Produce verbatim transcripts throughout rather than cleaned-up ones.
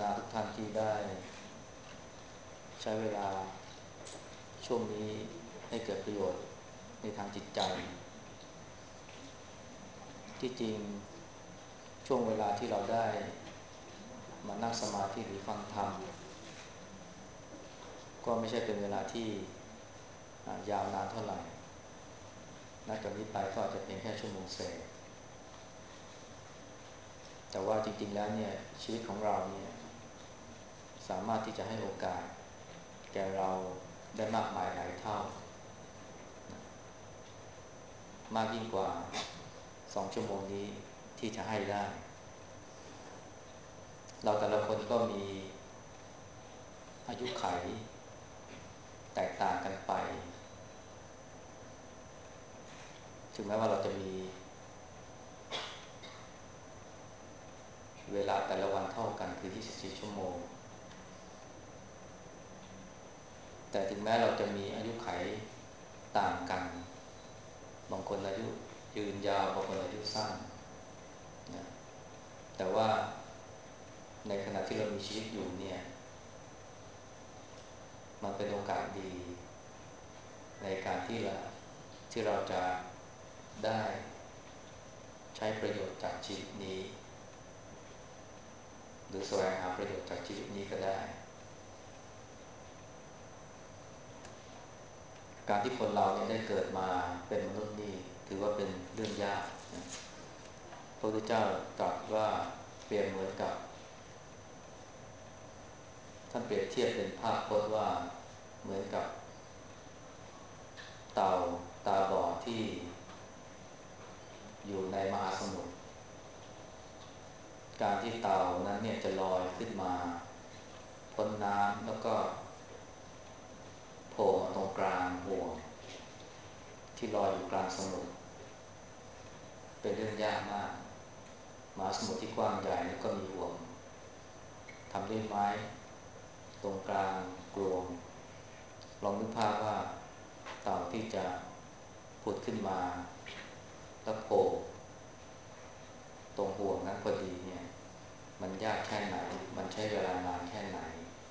นาทุกท่านที่ได้ใช้เวลาช่วงนี้ให้เกิดประโยชน์ในทางจิตใจที่จริงช่วงเวลาที่เราได้มานั่งสมาธิหรือฟังธรรมก็ไม่ใช่เป็นเวลาที่ยาวนานเท่าไหร่นับจากนี้ไปก็อาจจะเป็นแค่ชั่วโมงเศษแต่ว่าจริงๆแล้วเนี่ยชีวิตของเราเนี่ยสามารถที่จะให้โอกาสแก่เราได้มากมายหลายเท่ามากยิ่งกว่าสองชั่วโมงนี้ที่จะให้ได้เราแต่ละคนก็มีอายุขัยแตกต่างกันไปถึงแม้ว่าเราจะมีเวลาแต่ละวันเท่ากันคือยี่สิบสี่ชั่วโมงแต่ถึงแม้เราจะมีอายุขัยต่างกันบางคนอายุยืนยาวบางคนอายุสั้นนะแต่ว่าในขณะที่เรามีชีวิตอยู่เนี่ยมันเป็นโอกาสดีในการที่เราที่เราจะได้ใช้ประโยชน์จากชีวิตนี้หรือแสวงหาประโยชน์จากชีวิตนี้ก็ได้การที่คนเราเนี่ยได้เกิดมาเป็นมนุษย์นี่ถือว่าเป็นเรื่องยากนะพระพุทธเจ้าตรัสว่าเปรียบเหมือนกับท่านเปรียบเทียบเป็นภาพพจน์ว่าเหมือนกับเต่าตาบอดที่อยู่ในมหาสมุทรการที่เต่านั้นเนี่ยจะลอยขึ้นมาพ้นน้ำแล้วก็โผล่ตรงกลางห่วงที่ลอยอยู่กลางสมุทรเป็นเรื่องยากมากมหาสมุทรที่กว้างใหญ่ก็มีห่วงทำด้วยไม้ตรงกลางกลวงลองนึกภาพว่าเต่าที่จะผุดขึ้นมาแล้วโผล่ตรงห่วงนั้นพอดีเนี่ยมันยากแค่ไหนมันใช้เวลานานแค่ไหน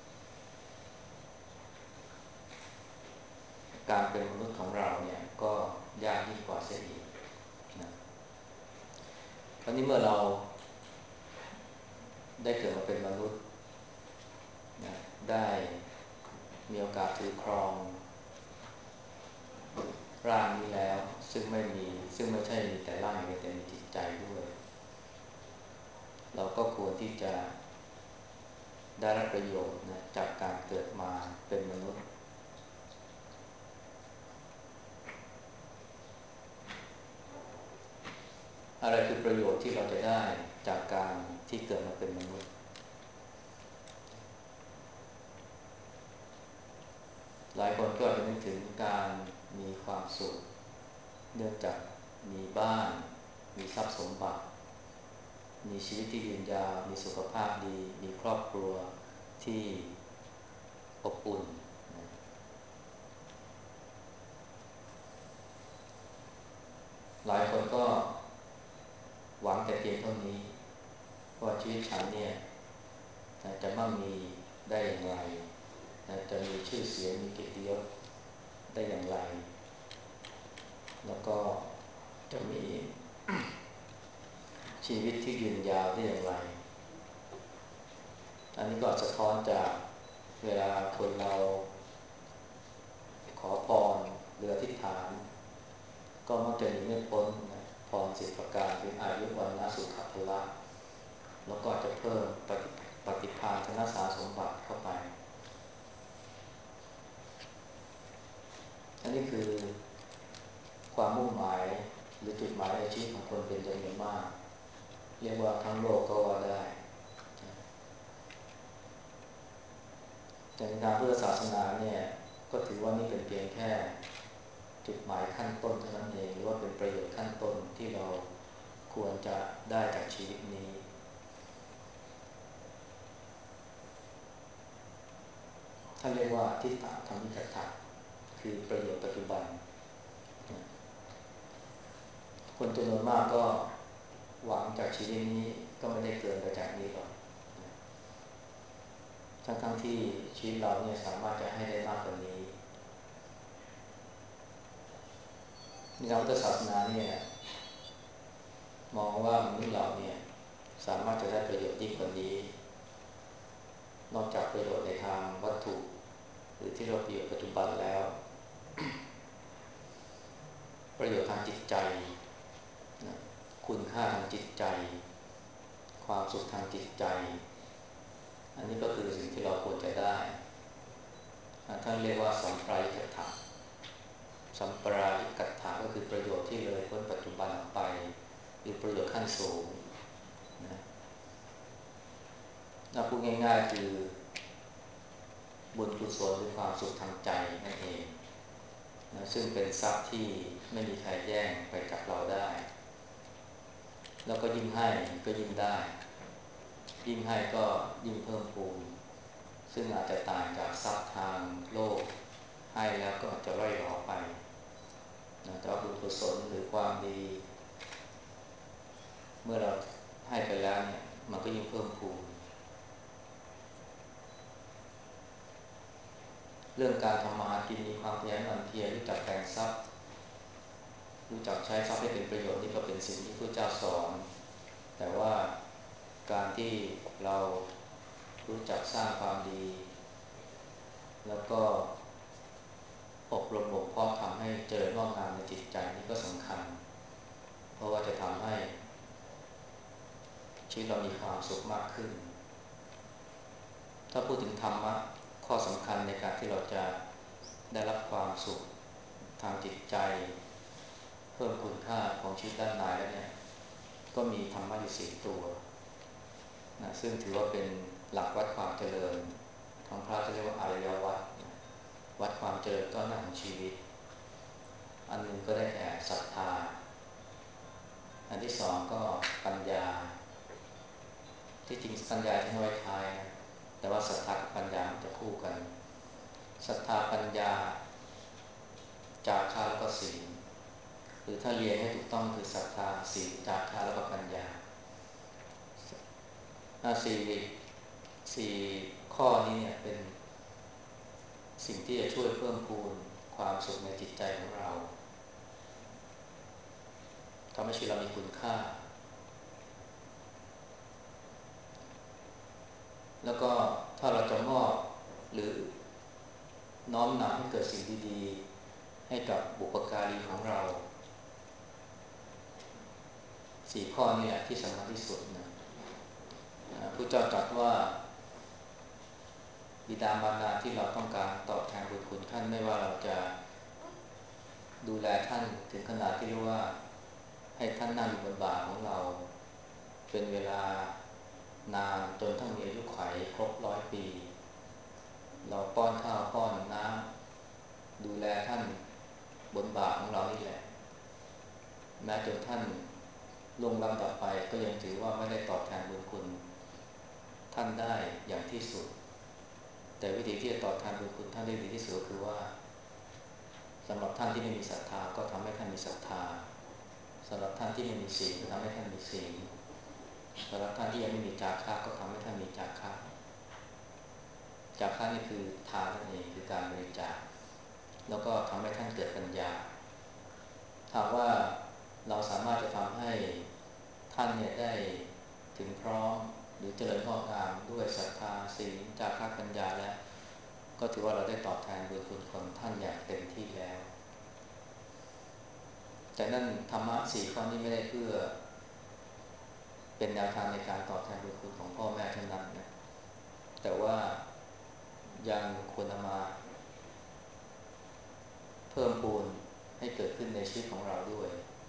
การเป็นมนุษย์ของเราเนี่ยก็ยากยิ่งกว่าเสียอีกนะคราวนี้เมื่อเราได้เกิดมาเป็นมนุษย์นะได้มีโอกาสถือครองร่างนี้แล้วซึ่งไม่มีซึ่งไม่ใช่มีแต่ร่างอย่างเดียวแต่มีจิตใจด้วยเราก็ควรที่จะได้รับประโยชน์นะจากการเกิดมาเป็นมนุษย์อะไรคือประโยชน์ที่เราจะได้จากการที่เกิดมาเป็นมนุษย์หลายคนก็อาจจะนึกถึงการมีความสุขเนื่องจากมีบ้านมีทรัพย์สมบัติมีชีวิตที่ยืนยาวมีสุขภาพดีมีครอบครัวที่อบอุ่นหลายคนก็หวังแต่เพียงเท่านี้ว่าชีวิตฉันเนี่ยจะมั่งมีได้อย่างไรจะมีชื่อเสียงมีเกียรติยศได้อย่างไรแล้วก็จะมีชีวิตที่ยืนยาวได้อย่างไรอันนี้ก็สะท้อนจากเวลาคนเราขอพรหรืออธิษฐานก็มักจะหนีไม่พ้นนะพรสิบประการคืออายุวันนะสุขภละแล้วก็จะเพิ่มปฏิปฏิภาณธนสารสมบัติเข้าไปอันนี้คือความมุ่งหมายหรือจุดหมายในชีวิตของคนเป็นจำนวนมากเรียกว่าทั้งโลกก็ว่าได้แต่ในทางพุทธศาสนาเนี่ยก็ถือว่านี่เป็นเพียงแค่จุดหมายขั้นต้นเท่านั้นเองหรือว่าเป็นประโยชน์ขั้นต้นที่เราควรจะได้จากชีวิตนี้ท่านเรียกว่าทิฏฐธรรมิกถะคือประโยชน์ปัจจุบันคนจำนวนมากก็หวังจากชีวิตนี้ก็ไม่ได้เกินไปจากนี้หรอกทั้งทั้งที่ชีวิตเราเนี่ยสามารถจะให้ได้มากกว่านี้ในทางพุทธศาสนาเนี่ยมองว่ามนุษย์เราเนี่ยสามารถจะได้ประโยชน์ยิ่งกว่านี้นอกจากประโยชน์ในทางวัตถุหรือที่เราประโยชน์ปัจจุบันแล้วประโยชน์ทางจิตใจนะคุณค่าทางจิตใจความสุขทางจิตใจอันนี้ก็คือสิ่งที่เราควรจะได้ท่านเรียกว่าสัมปรายิกัตถะสัมปรายิกัตถะก็คือประโยชน์ที่เลยพ้นปัจจุบันออกไปหรือประโยชน์ขั้นสูงนะถ้าพูดง่ายๆคือบุญกุศลหรือความสุขทางใจนั่นเองนะซึ่งเป็นทรัพย์ที่ไม่มีใครแย่งไปจากเราได้แล้วก็ยิ่งให้ก็ยิ่งได้ยิ่งให้ก็ยิ่งเพิ่มพูนซึ่งอาจจะต่างจากทรัพย์ทางโลกให้แล้วก็อาจจะร่อยหรอไปนะแต่ว่าบุญกุศลหรือความดีเมื่อเราให้ไปแล้วเนี่ยมันก็ยิ่งเพิ่มพูนเรื่องการทำมาหากินมีความขยันหมั่นเพียรรู้จักแบ่งทรัพย์รู้จักใช้ทรัพย์ให้เป็นประโยชน์นี่ก็เป็นสิ่งที่พระเจ้าสอนแต่ว่าการที่เรารู้จักสร้างความดีแล้วก็อบรมบ่มเพาะทำให้เจริญงอกงามในจิตใจนี่ก็สำคัญเพราะว่าจะทำให้ชีวิตเรามีความสุขมากขึ้นถ้าพูดถึงธรรมะข้อสำคัญในการที่เราจะได้รับความสุขทางจิตใจเพิ่มคุณค่าของชีวิตด้านในแล้วเนี่ยก็มีธรรมะอยู่สี่ตัวนะซึ่งถือว่าเป็นหลักวัดความเจริญทางพระจะเรียกว่าอริยวัดวัดความเจริญก้าวหน้าของชีวิตอันหนึ่งก็ได้แก่ศรัทธาอันที่สองก็ปัญญาที่จริงปัญญาที่น้อยท้ายนะแต่ว่าศรัทธากับปัญญามันจะคู่กันศรัทธาปัญญาจาคะแล้วก็ศีลหรือถ้าเรียนให้ถูกต้องคือศรัทธาศีลจาคะแล้วก็ปัญญาสี่สี่ข้อนี้เนี่ยเป็นสิ่งที่จะช่วยเพิ่มพูนความสุขในจิตใจของเราทำให้ชีวิตเรามีคุณค่าแล้วก็ถ้าเราจะมอบหรือน้อมนำให้เกิดสิ่งดีๆให้กับบุปการีของเราสี่ข้อนี้แหละที่สำคัญที่สุดนะพระเจ้าตรัสว่าบิดามารดาที่เราต้องการตอบแทนบุญคุณท่านไม่ว่าเราจะดูแลท่านถึงขนาดที่เรียกว่าให้ท่านนั่งอยู่บนบ่าของเราเป็นเวลานานจนท่านมีอายุขัยครบร้อยปีเราป้อนข้าวป้อนน้ำดูแลท่านบนบ่าของเรานี่แหละแม้จนท่านล่วงล้ำดับไปก็ยังถือว่าไม่ได้ตอบแทนบุญคุณท่านได้อย่างที่สุดแต่วิธีที่จะตอบแทนบุญคุณท่านได้ดีที่สุดคือว่าสำหรับท่านที่ไม่มีศรัทธาก็ทำให้ท่านมีศรัทธาสำหรับท่านที่ไม่มีศีลก็ทำให้ท่านมีศีลสำหรับท่านที่ยังไม่มีจาคะก็ทำให้ท่านมีจาคะจาคะนี่คือทานนั่นเองคือการบริจาคแล้วก็ทำให้ท่านเกิดปัญญาถามว่าเราสามารถจะทำให้ท่านเนี่ยได้ถึงพร้อมหรือเจริญงอกงามด้วยศรัทธาศีลจาคะปัญญาแล้วก็ถือว่าเราได้ตอบแทนบุญคุณของท่านอย่างเต็มที่แล้วแต่นั่นธรรมะสี่ข้อนี้ไม่ได้เพื่อเป็นแนวทางในการตอบแทนบุญคุณของพ่อแม่เท่านั้นนะแต่ว่ายังควรนำมาเพิ่มพูนให้เกิดขึ้นในชีวิตของเราด้วย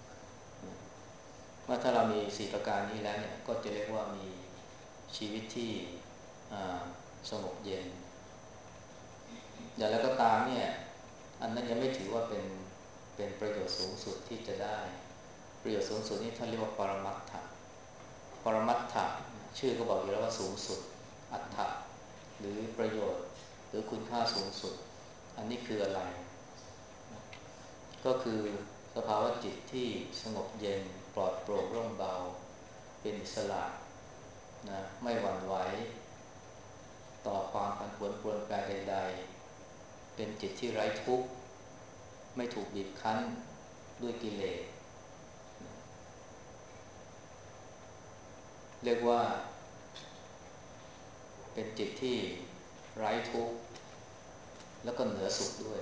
เมื่อถ้าเรามีสี่ประการนี้แล้วเนี่ยก็จะเรียกว่ามีชีวิตที่สงบเย็นอย่างไรก็ตามเนี่ยอันนั้นยังไม่ถือว่าเป็นเป็นประโยชน์สูงสุดที่จะได้ประโยชน์สูงสุดนี่ท่านเรียกว่าปรมัตถะปรมัตถะชื่อก็บอกอยู่แล้วว่าสูงสุดอัตถะหรือประโยชน์หรือคุณค่าสูงสุดอันนี้คืออะไรก็คือสภาวะจิตที่สงบเย็นปลอดโปร่งโล่งเบาเป็นอิสระนะไม่หวั่นไหวต่อความร้ทุกข์ไม่ถูกบีบคั้นด้วยกิเลสเรียกว่าเป็นจิตที่ไร้ทุกข์แล้วก็เหนือสุขด้วย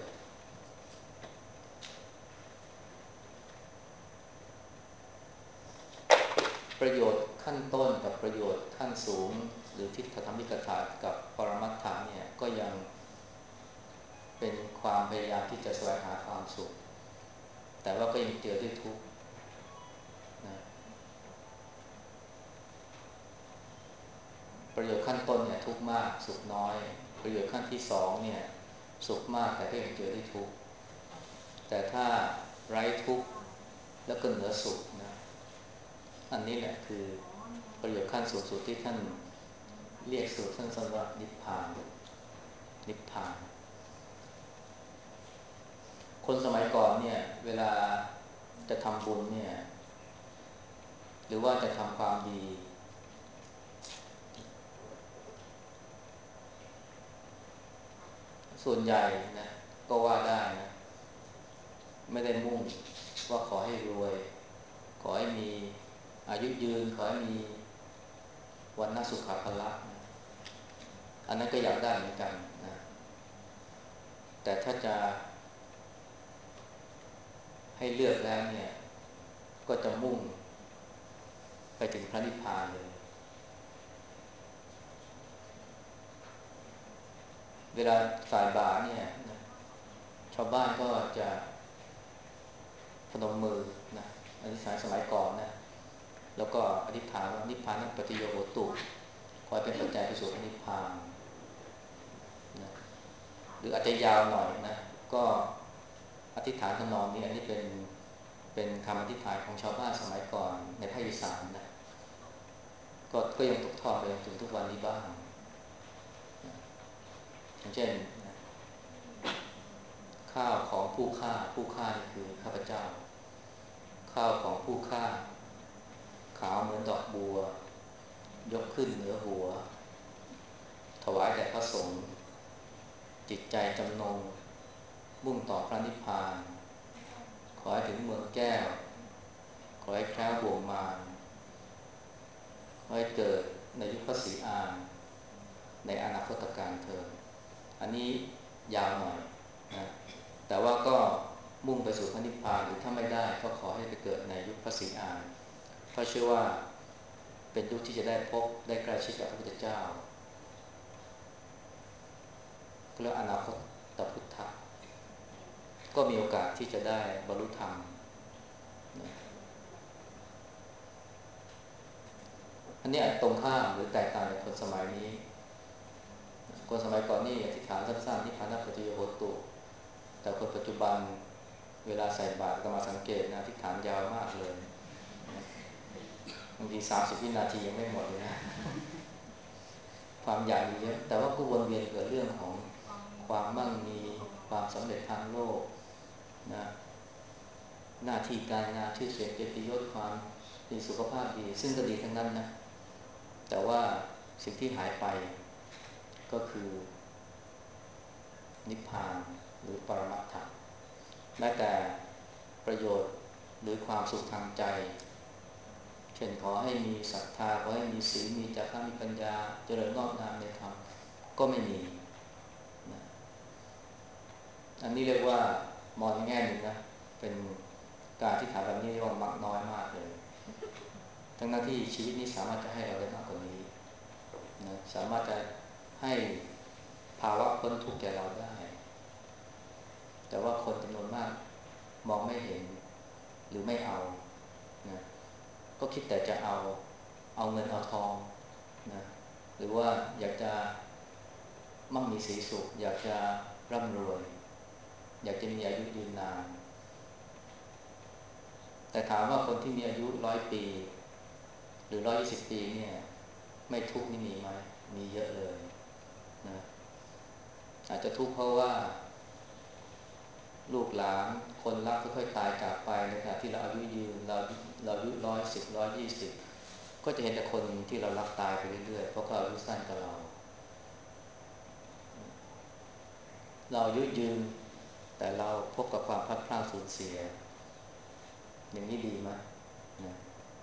ประโยชน์ขั้นต้นกับประโยชน์ขั้นสูงหรือทิฏฐธรรมิกถากับปรมัตถะเนี่ยก็ยังเป็นความพยายามที่จะแสวงหาความสุขแต่ว่าก็ยังเจอด้วยทุกข์นะประโยชน์ขั้นต้นเนี่ยทุกข์มากสุขน้อยประโยชน์ขั้นที่สองเนี่ยสุขมากแต่ก็ยังเจอด้วยทุกข์แต่ถ้าไร้ทุกข์แล้วก็เหนือสุขนะอันนี้แหละคือประโยชน์ขั้นสูงสุดที่ท่านเรียกสูตรท่านสำหรับนิพพานนิพพานคนสมัยก่อนเนี่ยเวลาจะทำบุญเนี่ยหรือว่าจะทำความดีส่วนใหญ่นะก็ว่าได้นะไม่ได้มุ่งว่าขอให้รวยขอให้มีอายุยืนขอให้มีวันน่าสุขภาละนะอันนั้นก็อยากได้เหมือนกันนะแต่ถ้าจะให้เลือกแล้วเนี่ยก็จะมุ่งไปถึงพระนิพพานเลยเวลาใส่บาตรเนี่ยชาวบ้านก็จะพนมมือนะอธิษฐานสมัยก่อนนะแล้วก็อธิษฐานว่านิพพานัปฏิโยโหตุขอให้เป็นปัจจัยไปสู่พระนิพพานนะหรืออาจจะยาวหน่อยนะก็อธิษฐานทำนองนี้อันนี้เป็นเป็นคำอธิษฐานของชาวบ้านสมัยก่อนในภาคอีสานนะก็ก็ยังตกทอดไปจนถึงทุกวันนี้บ้างนะอย่างเช่นนะข้าวของผู้ฆ่าผู้ฆ่านี่คือข้าพเจ้าข้าวของผู้ฆ่าขาวเหมือนดอกบัวยกขึ้นเหนือหัวถวายแด่พระสงฆ์จิตใจจำนงมุ่งต่อพระนิพพานขอให้ถึงเมืองแก้วขอให้แคล้วบ่วงมารขอให้เกิดในยุคพระศรีอานในอนาคตการเถิดอันนี้ยาวหน่อยนะแต่ว่าก็มุ่งไปสู่พระนิพพานหรือถ้าไม่ได้ก็ขอให้ไปเกิดในยุคพระศรีอานเพราะเชื่อว่าเป็นยุคที่จะได้พบได้ใกล้ชิดกับพระพุทธเจ้าเรียกอนาคตตพุทธะก็มีโอกาสที่จะได้บรรลุธรรมนะอันนี้อาจตรงข้ามหรือแตกต่างจากคนสมัยนี้คนสมัยก่อนนี่อธิษฐานสั้นๆนิพพานัปฏิโยโหตุแต่คนปัจจุบันเวลาใส่บาตรก็มาสังเกตนะอธิษฐานยาวมากเลยบางทีสามสิบวินาทียังไม่หมดเลยนะความอยากมีเยอะแต่ว่าก็วนเวียนเกิดเรื่องของความมั่งมีความสำเร็จทางโลกนะหน้าที่การงานชื่อเสียงเกียรติยศความมีสุขภาพดีซึ่งก็ดีทั้งนั้นนะแต่ว่าสิ่งที่หายไปก็คือนิพพานหรือปรมัตถะแม้แต่ประโยชน์หรือความสุขทางใจเช่นขอให้มีศรัทธาขอให้มีศีลมีจาระมีปัญญาเจริญงอกงามในธรรมก็ไม่มีนะอันนี้เรียกว่ามองในแง่หนึ่งนะเป็นการที่ถามแบบนี้เรียกว่ามักน้อยมากเลยทั้งหน้าที่ชีวิตนี้สามารถจะให้เราได้มากกว่านี้นะสามารถจะให้ภาวะพ้นทุกข์แก่เราได้แต่ว่าคนจำนวนมากมองไม่เห็นหรือไม่เอานะก็คิดแต่จะเอาเอาเงินเอาทองนะหรือว่าอยากจะมั่งมีสีสุขอยากจะร่ำรวยอยากจะมีอายุยืนนานแต่ถามว่าคนที่มีอายุร้อยปีหรือร้อยยี่สิบปีเนี่ยไม่ทุกข์นี่มีไหมมีเยอะเลยนะอาจจะทุกข์เพราะว่าลูกหลานคนรักค่อยๆตายจากไปในขณะที่เราอายุยืนเราเราอายุร้อยสิบร้อยยี่สิบก็จะเห็นแต่คนที่เรารักตายไปเรื่อยๆเพราะเขาอายุสั้นกว่าเราเราอายุยืนแต่เราพบกับความพลัดพรากสูญเสียอย่างนี้ดีไหมนะ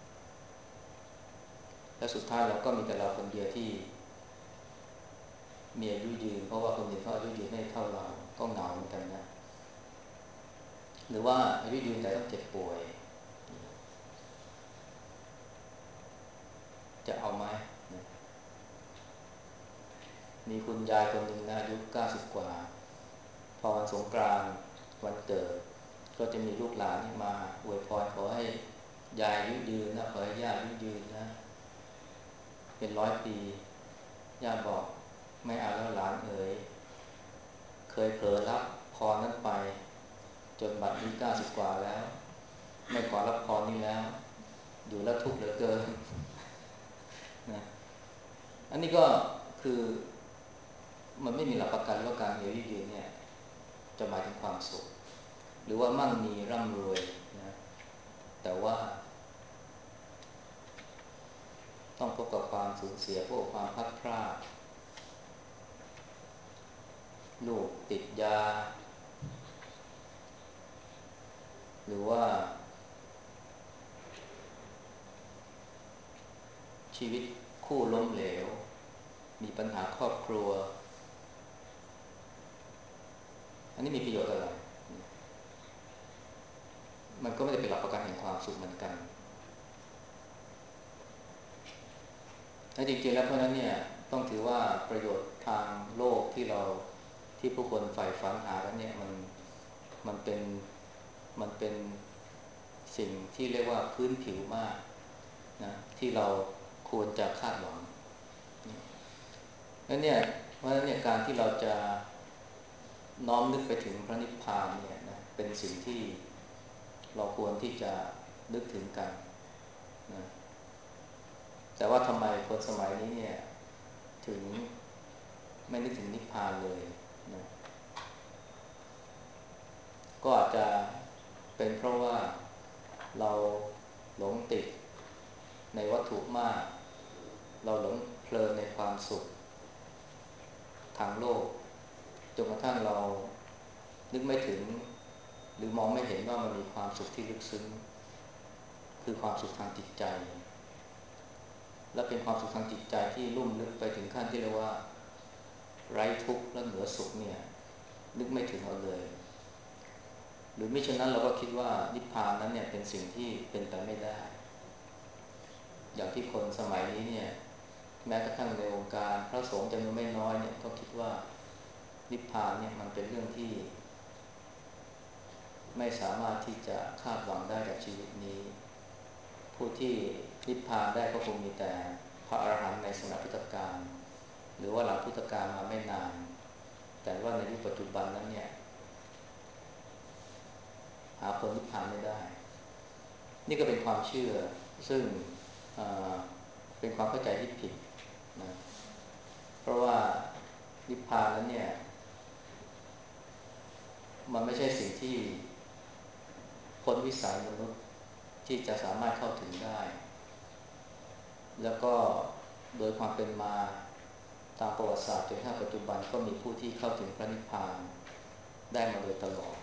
และสุดท้ายเราก็มีแต่เราคนเดียวที่มีอายุยืนเพราะว่าคนอื่นเขาอายุยืนไม่เท่าเราก็เหงาเหมือนกันนะหรือว่าอายุยืนแต่ต้องเจ็บป่วยจะเอาไหมนะมีคุณยายคนหนึ่งนะอายุเก้าสิบกว่าพอวันสงกรานต์วันเกิดก็จะมีลูกหลานที่มาอวยพรขอให้ยายอายุยืนนะขอให้ย่าอายุยืนนะเป็นร้อยปีย่าบอกไม่เอาแล้วหลานเอ๋ยเคยเผลอรับพรนั้นไปจนบัดนี้เก้าสิบกว่าแล้วไม่ขอรับพรนี้แล้วอยู่แล้วทุกข์เหลือเกินนะอันนี้ก็คือมันไม่มีหลักประกันว่าการมีอายุยืนเนี่ยจะหมายถึงความสุขหรือว่ามั่งมีร่ำรวยนะแต่ว่าต้องพบกับความสูญเสียพวกความพลัดพรากลูกติดยาหรือว่าชีวิตคู่ล้มเหลวมีปัญหาครอบครัวอันนี้มีประโยชน์อะไรมันก็ไม่ได้เป็นหลักประกันแห่งความสุขเหมือนกันและจริงๆแล้วเพราะนั้นเนี่ยต้องถือว่าประโยชน์ทางโลกที่เราที่ผู้คนใฝ่ฝันหากันเนี่ยมันมันเป็นมันเป็นสิ่งที่เรียกว่าพื้นผิวมากนะที่เราควรจะคาดหวังแล้วเนี่ยเพราะฉะนั้นเนี่ยการที่เราจะน้อมนึกไปถึงพระนิพพานเนี่ยนะเป็นสิ่งที่เราควรที่จะนึกถึงกันนะแต่ว่าทำไมคนสมัยนี้เนี่ยถึงไม่นึกถึงนิพพานเลยนะก็อาจจะเป็นเพราะว่าเราหลงติดในวัตถุมากเราหลงเพลินในความสุขทางโลกจนกระทั่งเรานึกไม่ถึงหรือมองไม่เห็นว่ามันมีความสุขที่ลึกซึ้งคือความสุขทางจิตใจและเป็นความสุขทางจิตใจที่ลุ่มลึกไปถึงขั้นที่เรียกว่าไร้ทุกข์และเหนือสุขเนี่ยนึกไม่ถึงเอาเลยหรือมิฉะนั้นเราก็คิดว่านิพพานนั้นเนี่ยเป็นสิ่งที่เป็นไปไม่ได้อย่างที่คนสมัยนี้เนี่ยแม้กระทั่งในวงการพระสงฆ์จำนวนไม่น้อยเนี่ยก็คิดว่านิพพานเนี่ยมันเป็นเรื่องที่ไม่สามารถที่จะคาดหวังได้จากชีวิตนี้ผู้ที่นิพพานได้ก็คงมีแต่พระอรหันต์ในสมัยพุทธกาลหรือว่าหลังพุทธกาลมาไม่นานแต่ว่าในยุคปัจจุบันนั้นเนี่ยหาผลนิพพานไม่ได้นี่ก็เป็นความเชื่อซึ่งเป็นความเข้าใจที่ผิดนะเพราะว่านิพพานนั้นเนี่ยมันไม่ใช่สิ่งที่พ้นวิสัยมนุษย์ที่จะสามารถเข้าถึงได้แล้วก็โดยความเป็นมาตามประวัติศาสตร์จนถึงปัจจุบันก็มีผู้ที่เข้าถึงพระนิพพานได้มาโดยตลอด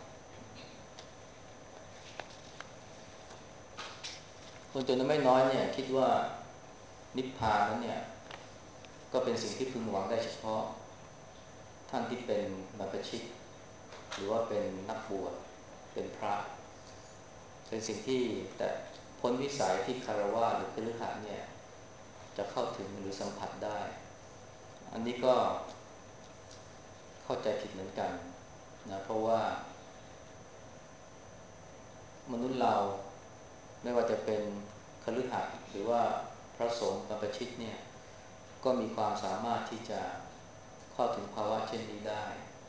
คนจำนวนไม่น้อยเนี่ยคิดว่านิพพานนั้นเนี่ยก็เป็นสิ่งที่พึงหวังได้เฉพาะท่านที่เป็นบรรพชิตหรือว่าเป็นนักบวชเป็นพระเป็นสิ่งที่แต่พ้นวิสัยที่คารวะหรือคฤหัสถ์เนี่ยจะเข้าถึงหรือสัมผัสได้อันนี้ก็เข้าใจผิดเหมือนกันนะเพราะว่ามนุษย์เราไม่ว่าจะเป็นคฤหัสถ์หรือว่าพระสงฆ์บรรพชิตเนี่ยก็มีความสามารถที่จะเข้าถึงภาวะเช่นนี้ได้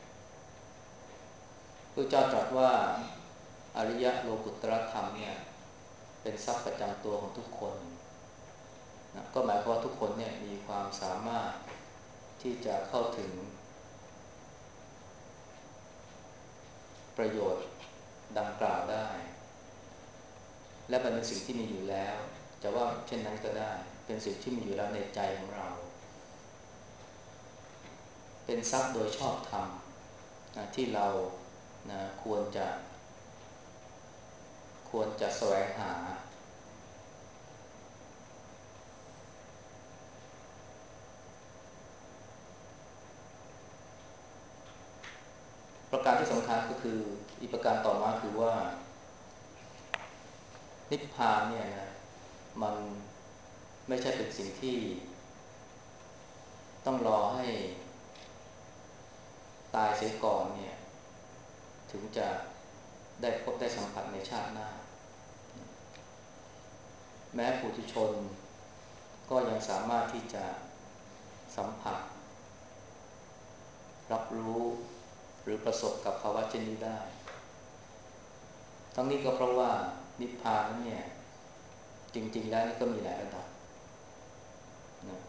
พระเจ้าตรัสว่าอริยโลกุตตรธรรมเนี่ยเป็นทรัพย์ประจำตัวของทุกคนนะก็หมายความว่าทุกคนเนี่ยมีความสามารถที่จะเข้าถึงประโยชน์ดังกล่าวได้และเป็นสิ่งที่มีอยู่แล้วจะว่าเช่นนั้นก็ได้เป็นสิ่งที่มีอยู่แล้วในใจของเราเป็นทรัพย์โดยชอบธรรมนะที่เรานะควรจะควรจะแสวงหาประการที่สำคัญก็คืออีกประการต่อมาคือว่านิพพานเนี่ยนะมันไม่ใช่เป็นสิ่งที่ต้องรอให้ตายเสียก่อนเนี่ยถึงจะได้พบได้สัมผัสในชาติหน้าแม้ปุถุชนก็ยังสามารถที่จะสัมผัสรับรู้หรือประสบกับภาวะเช่นนี้ได้ทั้งนี้ก็เพราะว่านิพพานนั้นเนี่ยจริงๆแล้วนี่ก็มีหลายระดับนะ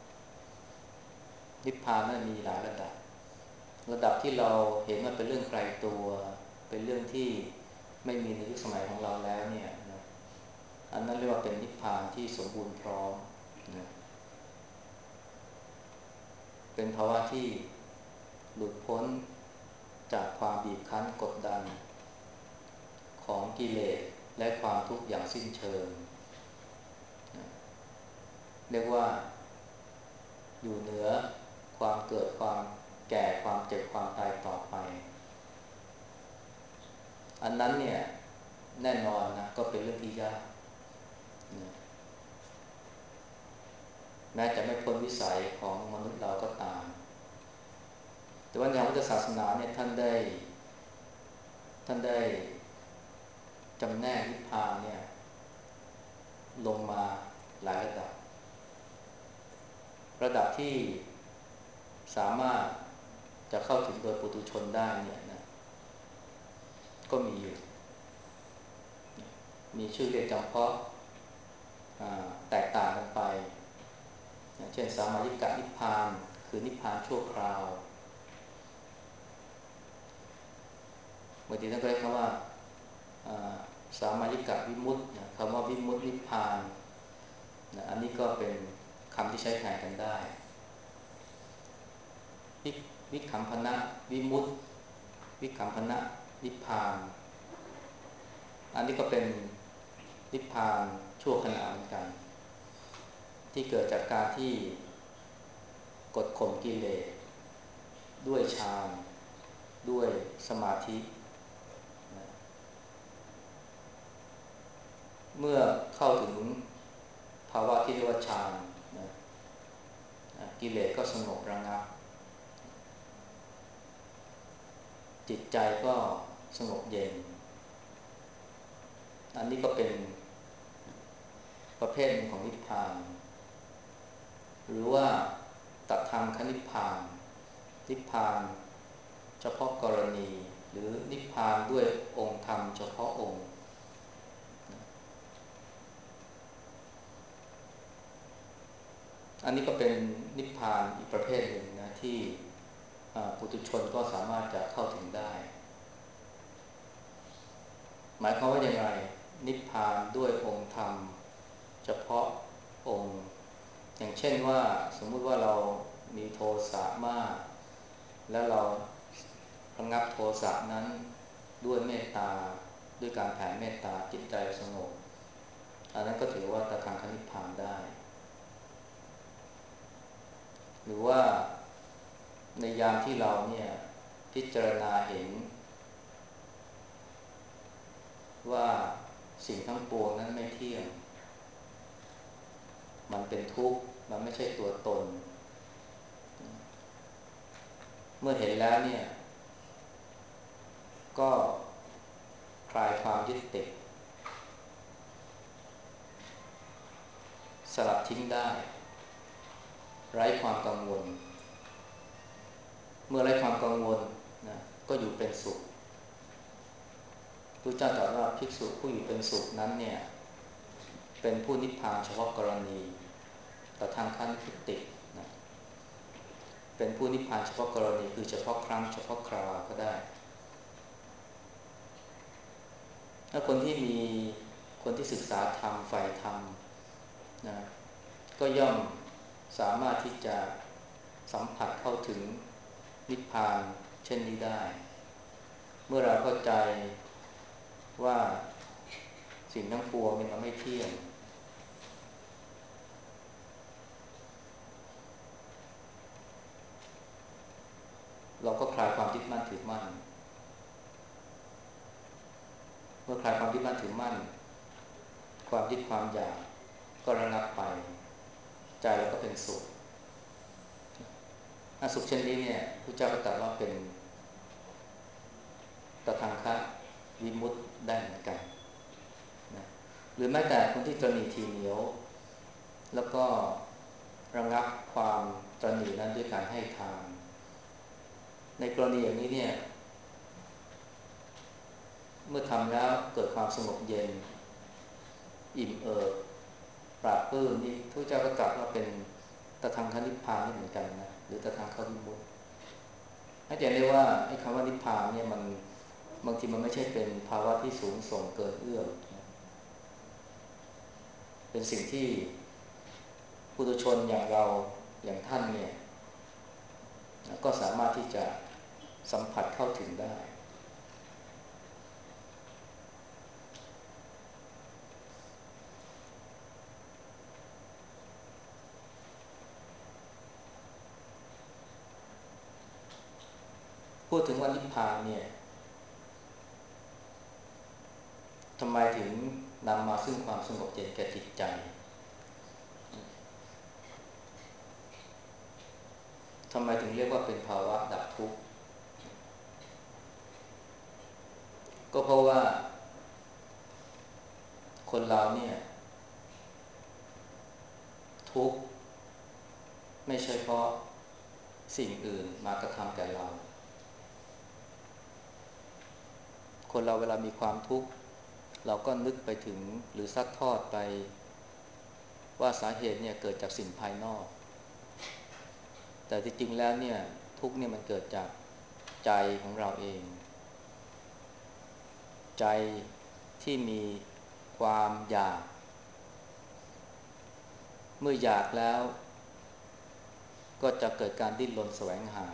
นิพพานนั้นมีหลายระดับระดับที่เราเห็นว่าเป็นเรื่องไกลตัวเป็นเรื่องที่ไม่มีในยุคสมัยของเราแล้วเนี่ยนะอันนั้นเรียกว่าเป็นนิพพานที่สมบูรณ์พร้อมนะเป็นภาวะที่หลุดพ้นจากความบีบคั้นกดดันของกิเลสและความทุกข์อย่างสิ้นเชิงนะเรียกว่าอยู่เหนือความเกิดความแก่ความเจ็บความตายต่อไปอันนั้นเนี่ยแน่นอนนะก็เป็นเรื่องที่ยากนะแม้จะไม่พ้นวิสัยของมนุษย์เราก็ตามแต่ว่าในพุทธศาสนาเนี่ยท่านได้ท่านได้จำแนกนิพพานเนี่ยลงมาหลายระดับระดับที่สามารถจะเข้าถึงโดยปุถุชนได้เนี่ยนะก็มีอยู่มีชื่อเรียกจำเพาะแตกต่างกันไปเช่นสามายิกะนิพพานคือนิพพานชั่วคราวบางทีท่านก็เรียกว่าสามายิกะวิมุตติคำว่าวิมุตตินิพพานอันนี้ก็เป็นคำที่ใช้แทนกันได้วิคัมภนะวิมุตติวิคัมภนะนิพพานอันนี้ก็เป็นนิพพานชั่วขณะเหมือนกันที่เกิดจากการที่กดข่มกิเลสด้วยฌานด้วยสมาธิเมื่อเข้าถึงภาวะที่เรียกว่าฌานกิเลสก็สงบระงับจิตใจก็สงบเย็นอันนี้ก็เป็นประเภทหนึ่งของนิพพานหรือว่าตัดทางคนิพพานนิพพานเฉพาะกรณีหรือนิพพานด้วยองค์ธรรมเฉพาะองค์อันนี้ก็เป็นนิพพานอีกประเภทหนึ่งนะที่ปุถุชนก็สามารถจะเข้าถึงได้หมายความว่าอย่างไรนิพพานด้วยองค์ธรรมเฉพาะองค์อย่างเช่นว่าสมมุติว่าเรามีโทสะมากแล้วเราระงับโทสะนั้นด้วยเมตตาด้วยการแผ่เมตตาจิตใจสงบอันนั้นก็ถือว่าตถาคตนิพพานได้หรือว่าในยามที่เราเนี่ยพิจารณาเห็นว่าสิ่งทั้งปวงนั้นไม่เที่ยงมันเป็นทุกข์มันไม่ใช่ตัวตนเมื่อเห็นแล้วเนี่ยก็คลายความยึดติดสลัดทิ้งได้ไร้ความกังวลเมื่อไร้ความกังวลนะก็อยู่เป็นสุขพระเจ้าตรัสว่าภิกษุผู้อยู่เป็นสุขนั้นเนี่ยเป็นผู้นิพพานเฉพาะกรณีแต่ทางขั้นทิฏฐินะเป็นผู้นิพพานเฉพาะกรณีคือเฉพาะครั้งเฉพาะคราวก็ได้ถ้าคนที่มีคนที่ศึกษาธรรมใฝ่ธรรมนะก็ย่อมสามารถที่จะสัมผัสเข้าถึงนิพพานเช่นนี้ได้เมื่อเราเข้าใจว่าสิ่งทั้งปวงเนี่ยมันไม่เที่ยงเราก็คลายความยึดมั่นถือมั่นเมื่อคลายความยึดมั่นถือมั่นความยึดความอยากก็ระงับไปใจเราก็เป็นสุขสุขเช่นนี้เนี่ยพระเจ้าก็ตรัสว่าเป็นตทังควิมุตติได้เหมือนกันนะหรือแม้แต่คนที่ตระหนี่ทีเหนียวแล้วก็ระงับความตระหนี่นั้นด้วยการให้ทานในกรณีอย่างนี้เนี่ยเมื่อทำแล้วเกิดความสงบเย็นอิ่มเอิบปราบปลื้มนี่พระเจ้าก็ตรัสว่าเป็นตทังคนิพพานนี่เหมือนกันนะหรือตทังควิมุตติให้เห็นได้ว่าไอ้คำว่านิพพานเนี่ยมันบางทีมันไม่ใช่เป็นภาวะที่สูงส่งเกินเอื้อมเป็นสิ่งที่ปุถุชนอย่างเราอย่างท่านเนี่ยก็สามารถที่จะสัมผัสเข้าถึงได้พูดถึงวันนิพพานเนี่ยทำไมถึงนำมาซึ่งความสงบเย็นแก่จิตใจทำไมถึงเรียกว่าเป็นภาวะดับทุกข์ก็เพราะว่าคนเราเนี่ยทุกข์ไม่ใช่เพราะสิ่งอื่นมากระทำแก่เราคนเราเวลามีความทุกข์เราก็นึกไปถึงหรือซัดทอดไปว่าสาเหตุเนี่ยเกิดจากสิ่งภายนอกแต่ที่จริงแล้วเนี่ยทุกข์เนี่ยมันเกิดจากใจของเราเองใจที่มีความอยากเมื่ออยากแล้วก็จะเกิดการดิ้นรนแสวงหา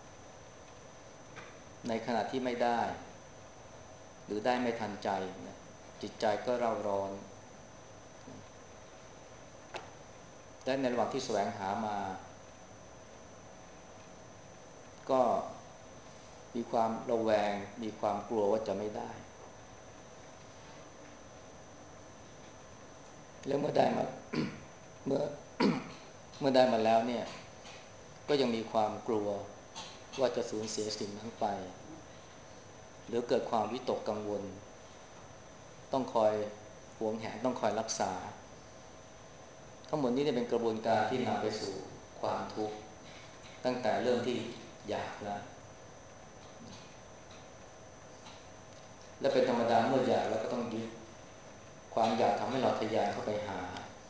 ในขณะที่ไม่ได้หรือได้ไม่ทันใจนะจิตใจก็เร่าร้อนและในระหว่างที่แสวงหามาก็มีความระแวงมีความกลัวว่าจะไม่ได้แล้วเมื่อได้มาเมื่อเมื่อได้มาแล้วเนี่ยก็ยังมีความกลัวว่าจะสูญเสียสิ่งนั้นไปหรือเกิดความวิตกกังวลต้องคอยหวงแหนต้องคอยรักษาทั้งหมดนี้เป็นกระบวนการที่นำไปสู่ความทุกข์ตั้งแต่เริ่มที่อยากแล้วและเป็นธรรมดาเมื่ออยากแล้วก็ต้องยึดความอยากทำให้เราทะยานเข้าไปหา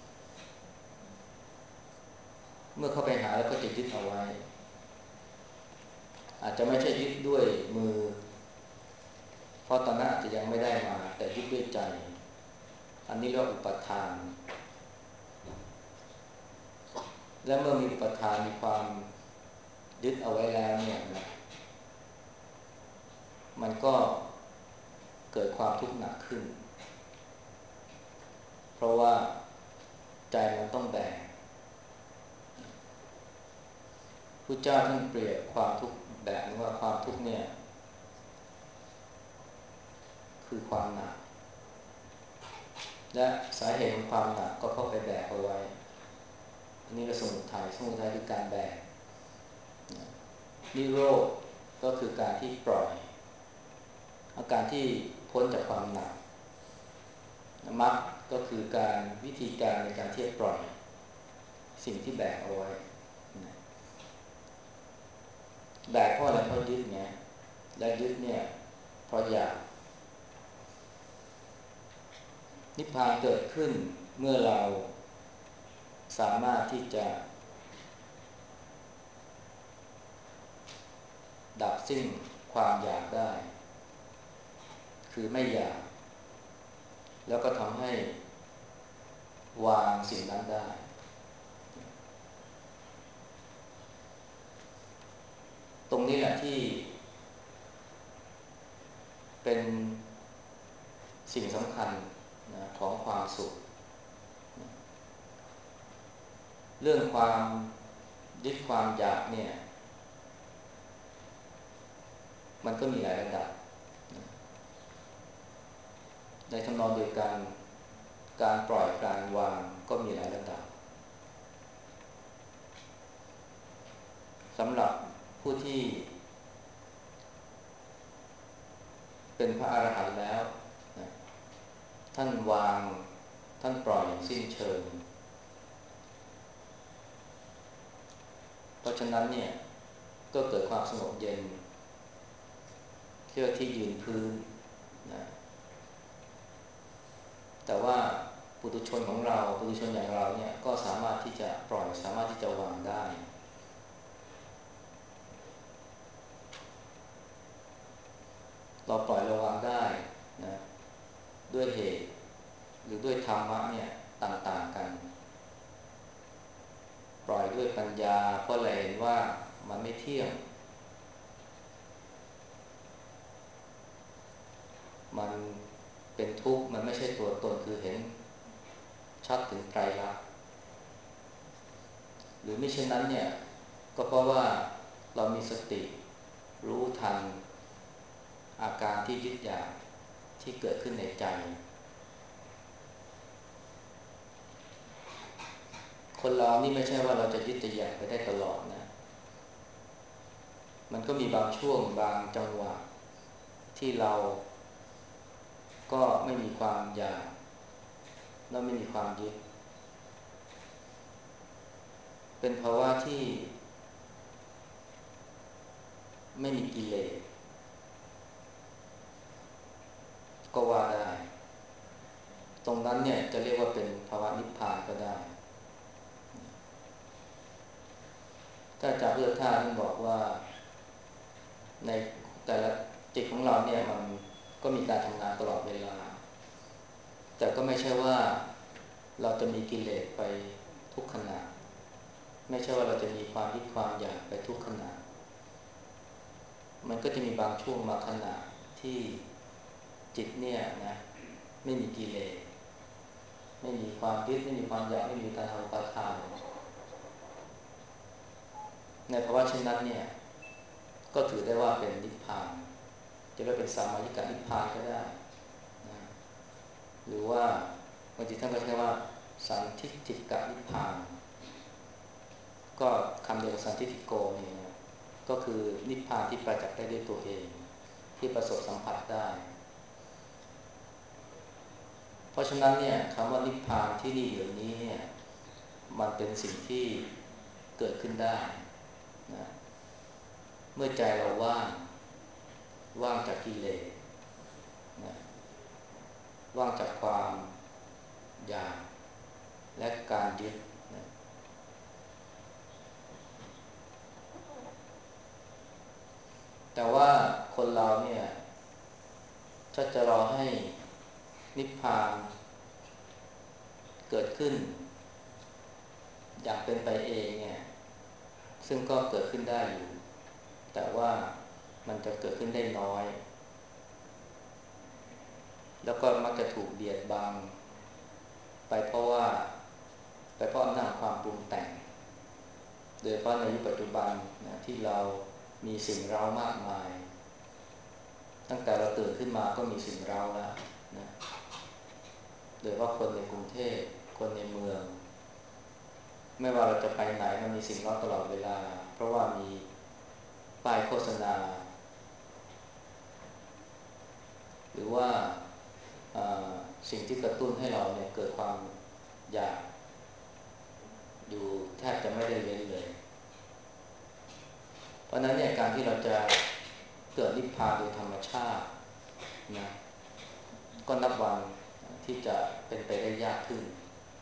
เมื่อเข้าไปหาแล้วก็จะยึดเอาไว้อาจจะไม่ใช่ยึดด้วยมือเพราะตอนนั้นอาจจะยังไม่ได้มาแต่ยึดด้วยใจอันนี้เรียกว่าอุปทานและเมื่อมีอุปทานมีความยึดเอาไว้แล้วเนี่ยนะมันก็เกิดความทุกข์หนักขึ้นเพราะว่าใจมันต้องแบกพุทธเจ้าท่านเปรียบความทุกข์แบบนี้ว่าความทุกข์เนี่ยคือความหนักและสาเหตุของความหนักก็เข้าไปแบกเอาไว้อันนี้ก็สมุทัยสมุทัยคือการแบกนิโรธก็คือการที่ปล่อยอาการที่พ้นจากความหนักมรรคก็คือการวิธีการในการที่จะปล่อยสิ่งที่แบกเอาไว้แบกเพราะอะไรเพราะยึดไงและยึดเนี่ยเพราะอยากนิพพานเกิดขึ้นเมื่อเราสามารถที่จะดับสิ้นความอยากได้คือไม่อยากแล้วก็ทำให้วางสิ่งนั้นได้ตรงนี้แหละที่เป็นสิ่งสำคัญนะของความสุขเรื่องความยึดความอยากเนี่ยมันก็มีหลายระดับในทำนองเดียวกันการปล่อยการวางก็มีหลายระดับสำหรับผู้ที่เป็นพระอรหันต์แล้วนะท่านวางท่านปล่อยอย่างสิ้นเชิงเพราะฉะนั้นเนี่ยก็เกิดความสงบเย็นเที่ยวที่ยืนพื้นนะแต่ว่าปุถุชนของเราปุถุชนอย่างเราเนี่ยก็สามารถที่จะปล่อยสามารถที่จะวางได้เราปล่อยเราวางได้นะด้วยเหตุหรือด้วยธรรมะเนี่ยต่างๆกันปล่อยด้วยปัญญาเพราะเราเห็นว่ามันไม่เที่ยงมันเป็นทุกข์มันไม่ใช่ตัวตนคือเห็นชัดถึงไตรลักษณ์หรือไม่เช่นนั้นเนี่ยก็เพราะว่าเรามีสติรู้ทันอาการที่ยึดอยากที่เกิดขึ้นในใจคนเรานี่ไม่ใช่ว่าเราจะยึดจะอยากไปได้ตลอดนะมันก็มีบางช่วงบางจังหวะที่เราก็ไม่มีความอยากและไม่มีความยึดเป็นภาวะที่ไม่มีกิเลสก็ว่าได้ตรงนั้นเนี่ยจะเรียกว่าเป็นภาวะนิพพานก็ได้ถ้าอาจารย์พุทธทาสท่านบอกว่าในแต่ละจิตของเราเนี่ยมันก็มีการทำงานตลอดเวลาแต่ก็ไม่ใช่ว่าเราจะมีกิเลสไปทุกขณะไม่ใช่ว่าเราจะมีความยึดความอยากไปทุกขณะมันก็จะมีบางช่วงบางขณะที่จิตเนี่ยนะไม่มีกิเลสไม่มีความยึดไม่มีความอยากไม่มีการทำอุปาทานในภาวะเช่นนั้นเนี่ยก็ถือได้ว่าเป็นนิพพานจะเรียกเป็นสามัญญิกนิพพานก็ได้นะหรือว่าบางทีท่านก็ใช้ว่าสันทิฏฐิกนิพพานก็คำเดียวกับสันทิฏฐิโกนี่นะก็คือนิพพานที่ประจักษ์ได้ด้วยตัวเองที่ประสบสัมผัสได้เพราะฉะนั้นเนี่ยคำว่านิพพานที่นี่เดี๋ยวนี้เนี่ยมันเป็นสิ่งที่เกิดขึ้นได้นะเมื่อใจเราว่างว่างจากกิเลสนะว่างจากความอยากและการยึดนะแต่ว่าคนเราเนี่ยถ้าจะรอให้นิพพานเกิดขึ้นอย่างเป็นไปเองเนี่ยซึ่งก็เกิดขึ้นได้อยู่แต่ว่ามันจะเกิดขึ้นได้น้อยแล้วก็มักจะถูกเบียดบังไปเพราะว่าไปเพราะอำนาจความปรุงแต่งโดยเฉพาะในยุคปัจจุบันนะที่เรามีสิ่งเร้ามากมายตั้งแต่เราตื่นขึ้นมาก็มีสิ่งเร้าแล้วนะโดยเฉพาะคนในกรุงเทพคนในเมืองไม่ว่าเราจะไปไหนมันมีสิ่งเร้าตลอดเวลาเพราะว่ามีป้ายโฆษณาหรือว่าสิ่งที่กระตุ้นให้เราเนี่ยเกิดความอยากอยู่แทบจะไม่ได้เว้นเลยเพราะนั้นเนี่ยการที่เราจะเกิดนิพพานโดยธรรมชาตินะก็นับวันที่จะเป็นไปได้ยากขึ้น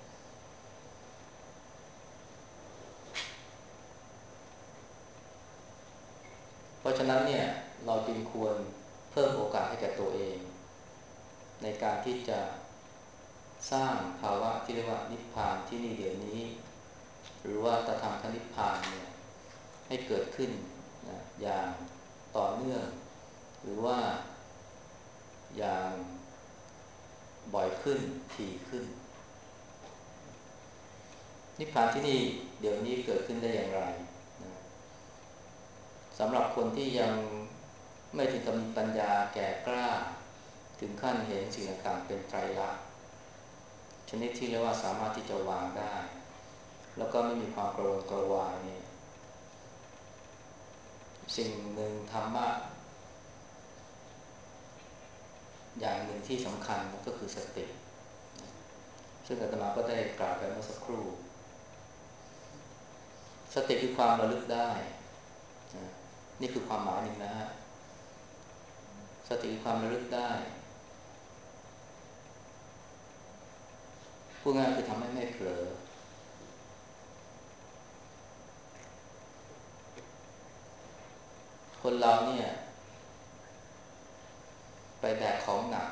เพราะฉะนั้นเนี่ยเราจึงควรเพิ่มโอกาสให้แก่ตัวเองในการที่จะสร้างภาวะที่เรียกว่านิพพานที่นี่เดี๋ยวนี้หรือว่าตถาคตนิพพานเนี่ยให้เกิดขึ้นนะอย่างต่อเนื่องหรือว่าอย่างบ่อยขึ้นถี่ขึ้นนิพพานที่นี่เดี๋ยวนี้เกิดขึ้นได้อย่างไรนะสำหรับคนที่ยังไม่ถึงกับมีปัญญาแก่กล้าถึงขั้นเห็นสิ่งต่างๆเป็นไตรลักษณ์ชนิดที่เรียกว่าสามารถที่จะวางได้แล้วก็ไม่มีความกระวนกระวายนี่สิ่งหนึ่งธรรมะอย่างหนึ่งที่สำคัญก็คือสติซึ่งอาตมาก็ได้กล่าวไปเมื่อสักครู่สติคือความระลึกได้นี่คือความหมายหนึ่งนะฮะสติคือความระลึกได้พูดง่ายคือทำให้ไม่เผลอคนเราเนี่ยไปแบกของหนัก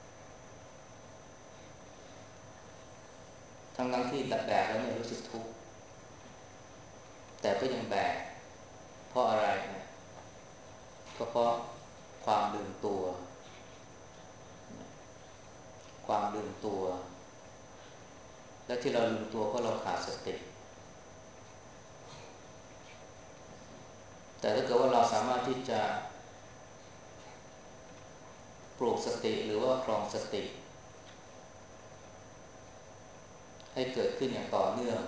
ทั้งทั้งที่แบกแล้วเนี่ยรู้สึกทุกข์แต่ก็ยังแบกเพราะอะไรนะก็เพราะความลืมตัวความลืมตัวและที่เราลืมตัวเพราะเราขาดสติแต่ถ้าเกิดว่าเราสามารถที่จะปลูกสติหรือว่าครองสติให้เกิดขึ้นอย่างต่อเนื่อง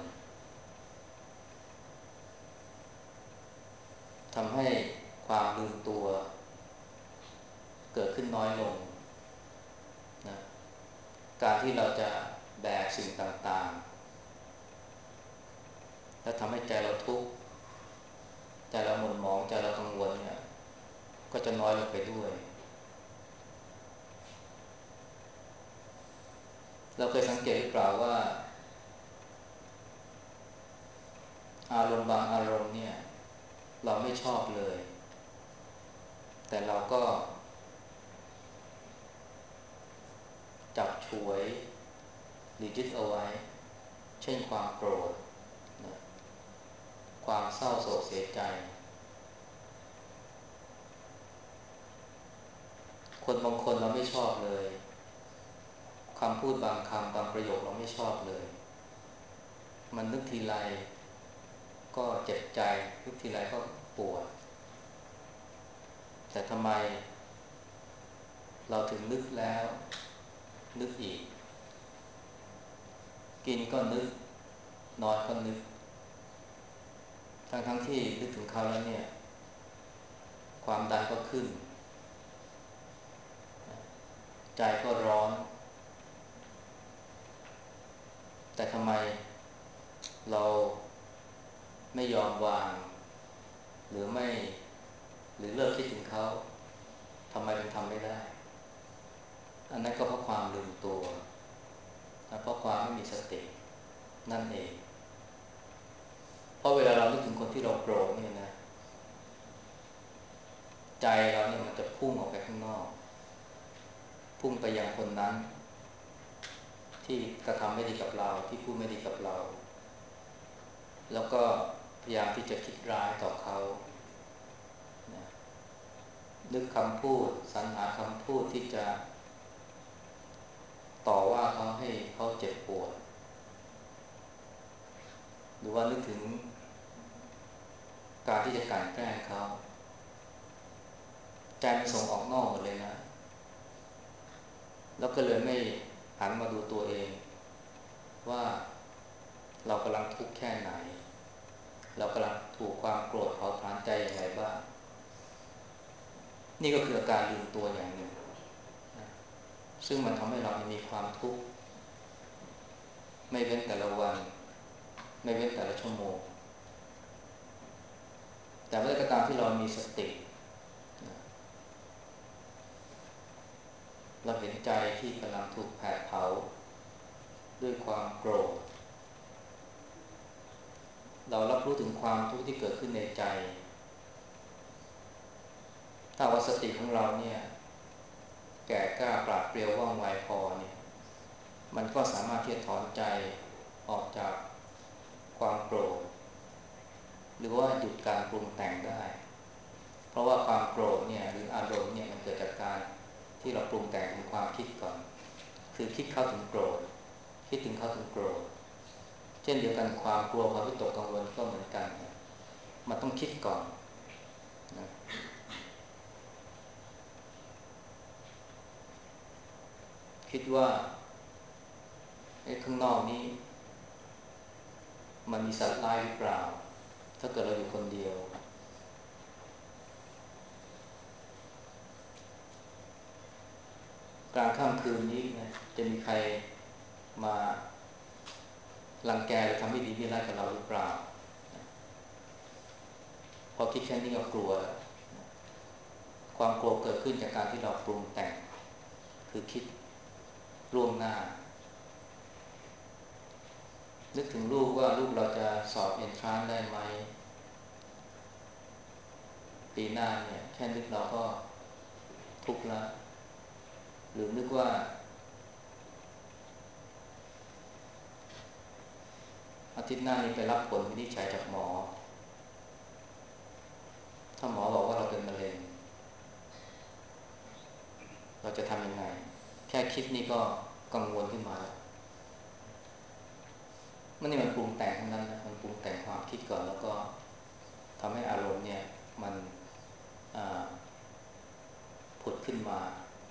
ทำให้ความลืมตัวเกิดขึ้นน้อยลงนะการที่เราจะแบกสิ่งต่างๆและทำให้ใจเราทุกข์ใจเราหม่นหมองใจเรากังวลเนี่ยก็จะน้อยลงไปด้วยเราเคยสังเกตหรือเปล่าว่าอารมณ์บางอารมณ์เนี่ยเราไม่ชอบเลยแต่เราก็จับฉวยหรือยึดเอาไว้เช่นความโกรธนะความเศร้าโศกเสียใจคนบางคนเราไม่ชอบเลยคำพูดบางคำบางประโยคเราไม่ชอบเลยมันนึกทีไรก็เจ็บใจนึกทีไรก็ปวดแต่ทำไมเราถึงนึกแล้วนึกอีกกินก็นึกนอนก็นึกทั้งทั้งที่นึกถึงเขาแล้วเนี่ยความดันก็ขึ้นใจก็ร้อนแต่ทำไมเราไม่ยอมวางหรือไม่หรือเลิกคิดถึงเขาทำไมถึงทำไม่ได้อันนั้นก็เพราะความลืมตัวเพราะความไม่มีสตินั่นเองเพราะเวลาเรานึกถึงคนที่เราโกรธเนี่ยนะใจเราเนี่ยมันจะพุ่งออกไปข้างนอกพุ่งไปยังคนนั้นที่กระทำไม่ดีกับเราที่พูดไม่ดีกับเราแล้วก็พยายามที่จะคิดร้ายต่อเขานะนึกคำพูดสรรหาคำพูดที่จะต่อว่าเขาให้เขาเจ็บปวดหรือว่านึกถึงการที่จะกลั่นแกล้งเขาใจมันส่งออกนอกหมดเลยนะแล้วก็เลยไม่หันมาดูตัวเองว่าเรากำลังทุกข์แค่ไหนเรากำลังถูกความโกรธเผาผลาญใจอย่างไรบ้างนี่ก็คืออาการลืมตัวอย่างหนึ่งนะซึ่งมันทำให้เรามีความทุกข์ไม่เว้นแต่ละวันไม่เว้นแต่ละชั่วโมงแต่เมื่อก็ตามที่เรามีสตินะเราเห็นใจที่กำลังถูกแผดเผาด้วยความโกรธเรารับรู้ถึงความทุกข์ที่เกิดขึ้นในใจถ้าว่าสติของเราเนี่ยแก่กล้าปราดเปรียวว่องไวพอเนี่ยมันก็สามารถที่จะถอนใจออกจากความโกรธหรือว่าหยุดการปรุงแต่งได้เพราะว่าความโกรธเนี่ยหรืออารมณ์เนี่ยมันเกิดจากการที่เราปรุงแต่งในความคิดก่อนคือคิดเข้าถึงโกรธคิดถึงเข้าถึงโกรธเช่นเดียวกันความกลัวความวิตกกังวลก็เหมือนกันมันต้องคิดก่อนนะคิดว่าไอ้ข้างนอกนี้มันมีสัตว์ร้ายหรือเปล่าถ้าเกิดเราอยู่คนเดียวกลางค่ำคืนนี้นะจะมีใครมารังแกหรือทำไม่ดีไม่ร้ายกับเราหรือเปล่าพอคิดแค่นี้ก็กลัวความกลัวเกิดขึ้นจากการที่เราปรุงแต่งคือคิดล่วงหน้านึกถึงลูกว่าลูกเราจะสอบเอนทรานซ์ได้ไหมปีหน้าเนี่ยแค่นึกเราก็ทุกข์แล้วหรือนึกว่าอาทิตย์หน้านี้ไปรับผลวินิจฉัยจากหมอถ้าหมอบอกว่าเราเป็นมะเร็งเราจะทำยังไงแค่คิดนี่ก็กังวลขึ้นมาแล้วมันนี่มันปรุงแต่งทั้งนั้นนะมันปรุงแต่งความคิดก่อนแล้วก็ทำให้อารมณ์เนี่ยมันผุดขึ้นมา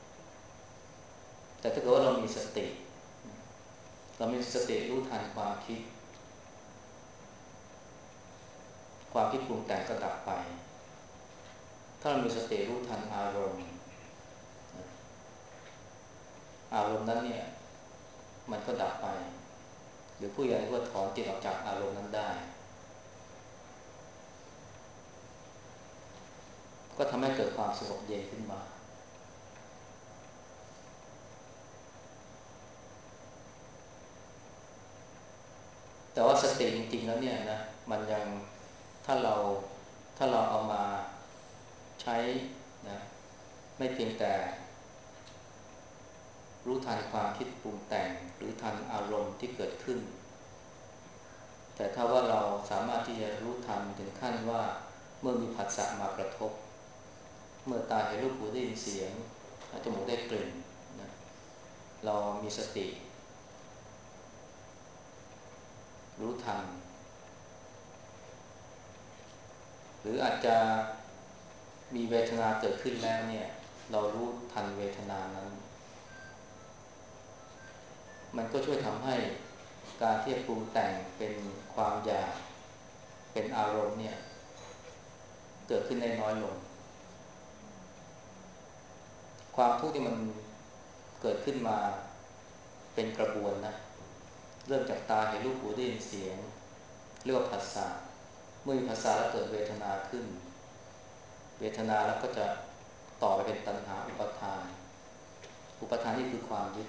แต่ถ้าเกิดว่าเรามีสติเรามีสติรู้ทันความคิดความคิดปรุงแต่งก็ดับไปถ้าเรามีสติรู้ทันอารมณ์อารมณ์นั้นเนี่ยมันก็ดับไปหรือผู้ใหญ่ก็ถอนจิตออกจากอารมณ์นั้นได้ก็ทำให้เกิดความสงบเย็นขึ้นมาแต่ว่าสติจริงๆแล้วเนี่ยนะมันยังถ้าเราถ้าเราเอามาใช้นะไม่เพียงแต่รู้ทันความคิดปรุงแต่งหรือทันอารมณ์ที่เกิดขึ้นแต่ถ้าว่าเราสามารถที่จะรู้ทันถึงขั้นว่าเมื่อมีผัสสะมากระทบเมื่อตาเห็นรูปหูได้ยินเสียงจมูกได้กลิ่นนะเรามีสติรู้ทันหรืออาจจะมีเวทนาเกิดขึ้นแล้วเนี่ยเรารู้ทันเวทนานั้นมันก็ช่วยทำให้การที่ปรุงแต่งเป็นความอยากเป็นอารมณ์เนี่ยเกิดขึ้นได้น้อยลงความทุกข์ที่มันเกิดขึ้นมาเป็นกระบวนนะเริ่มจากตาเห็นรูปหูได้ยินเสียงเรียกว่าผัสสะเมื่อมีผัสสะแล้วเกิดเวทนาขึ้นเวทนาแล้วก็จะต่อไปเป็นตัณหาอุปาทานอุปาทานนี่คือความยึด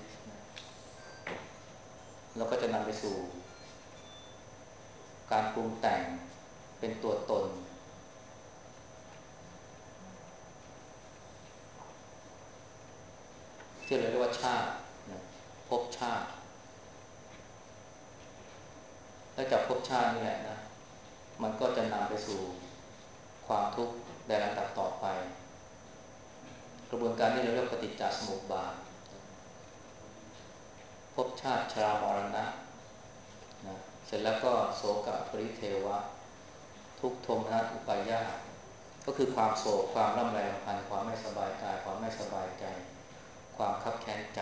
แล้วก็จะนำไปสู่การปรุงแต่งเป็นตัวตนที่เราเรียกว่าชาติภพชาติและจากภพชาตินี่แหละนะมันก็จะนำไปสู่ความทุกข์ในลำดับต่อไปกระบวนการนี้เราเรียกปฏิจจสมุปบาทภพชาติชรามรณะนะเสร็จแล้วก็โศกปริเทวะทุกข์โทมนัสอุปาญาสก็คือความโศกความร่ำไรรำพันความไม่สบายกายความไม่สบายใจความคับแค้นใจ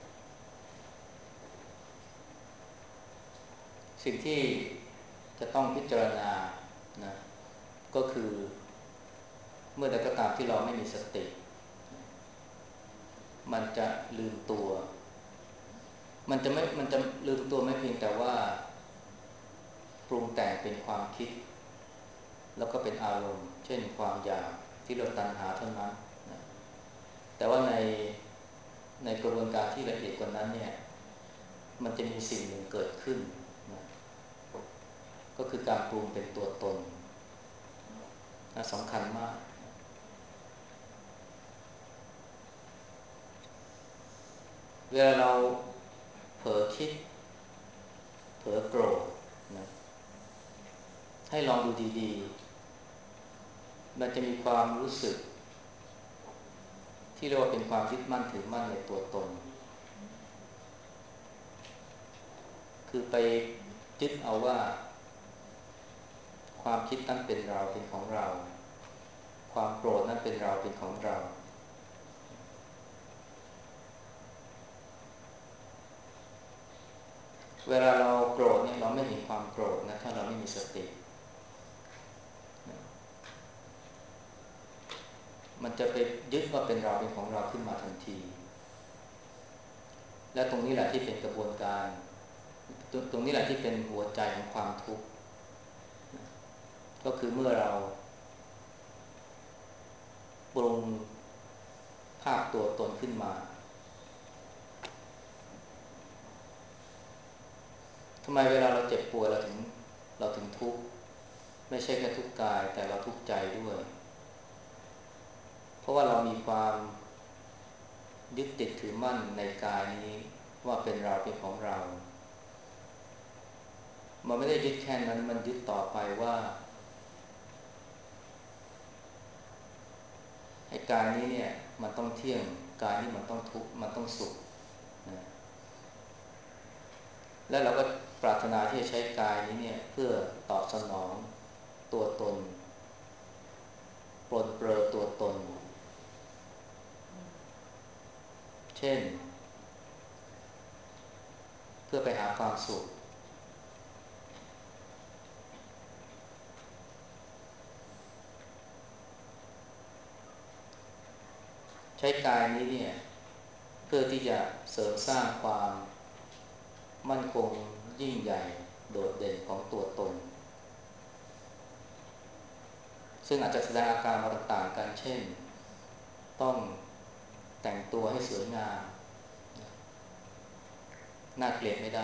สิ่งที่จะต้องพิจารณานะก็คือเมื่อใดก็ตามที่เราไม่มีสติมันจะลืมตัวมันจะไม่มันจะลืมตัวไม่เพียงแต่ว่าปรุงแต่งเป็นความคิดแล้วก็เป็นอารมณ์เช่นความอยากที่เราตัณหาเท่านั้นนะแต่ว่าในในกระบวนการที่ละเอียดกว่านั้นเนี่ยมันจะมีสิ่งหนึ่งเกิดขึ้นนะก็คือการปรุงเป็นตัวตนนะสำคัญมากเวลาเราเผลอคิดเผลอโกรธนะให้ลองดูดีๆมันจะมีความรู้สึกที่เรียกว่าเป็นความยึดมั่นถือมั่นในตัวตนคือไปยึดเอาว่าความคิดนั้นเป็นเราเป็นของเราความโกรธนั้นเป็นเราเป็นของเราเวลาเราโกรธเนี่ยเราไม่เห็นความโกรธนะถ้าเราไม่มีสติมันจะไปยึดว่าเป็นเราเป็นของเราขึ้นมาทันทีและตรงนี้แหละที่เป็นกระบวนการตรงตรงนี้แหละที่เป็นหัวใจของความทุกข์ก็คือเมื่อเราปรุงภาพตัวตนขึ้นมาทำไมเวลาเราเจ็บป่วยเราถึงเราถึงทุกข์ไม่ใช่แค่ทุกข์กายแต่เราทุกข์ใจด้วยเพราะว่าเรามีความยึดติดถือมั่นในกายนี้ว่าเป็นเราเป็นของเรามันไม่ได้ยึดแค่นั้นมันยึดต่อไปว่าไอ้กายนี้เนี่ยมันต้องเที่ยงกายนี้มันต้องทุกข์มันต้องสุขนะและเราก็ปรารถนาที่จะใช้กายนี้เนี่ยเพื่อตอบสนองตัวตนปลนเปลือตัวตนเช่นเพื่อไปหาความสุขใช้กายนี้เนี่ยเพื่อที่จะเสริมสร้างความมั่นคงยิ่งใหญ่โดดเด่นของตัวตนซึ่งอาจจะแสดงอาการมาต่างๆกันเช่นต้องแต่งตัวให้สวยงามน่าเกลียดไม่ได้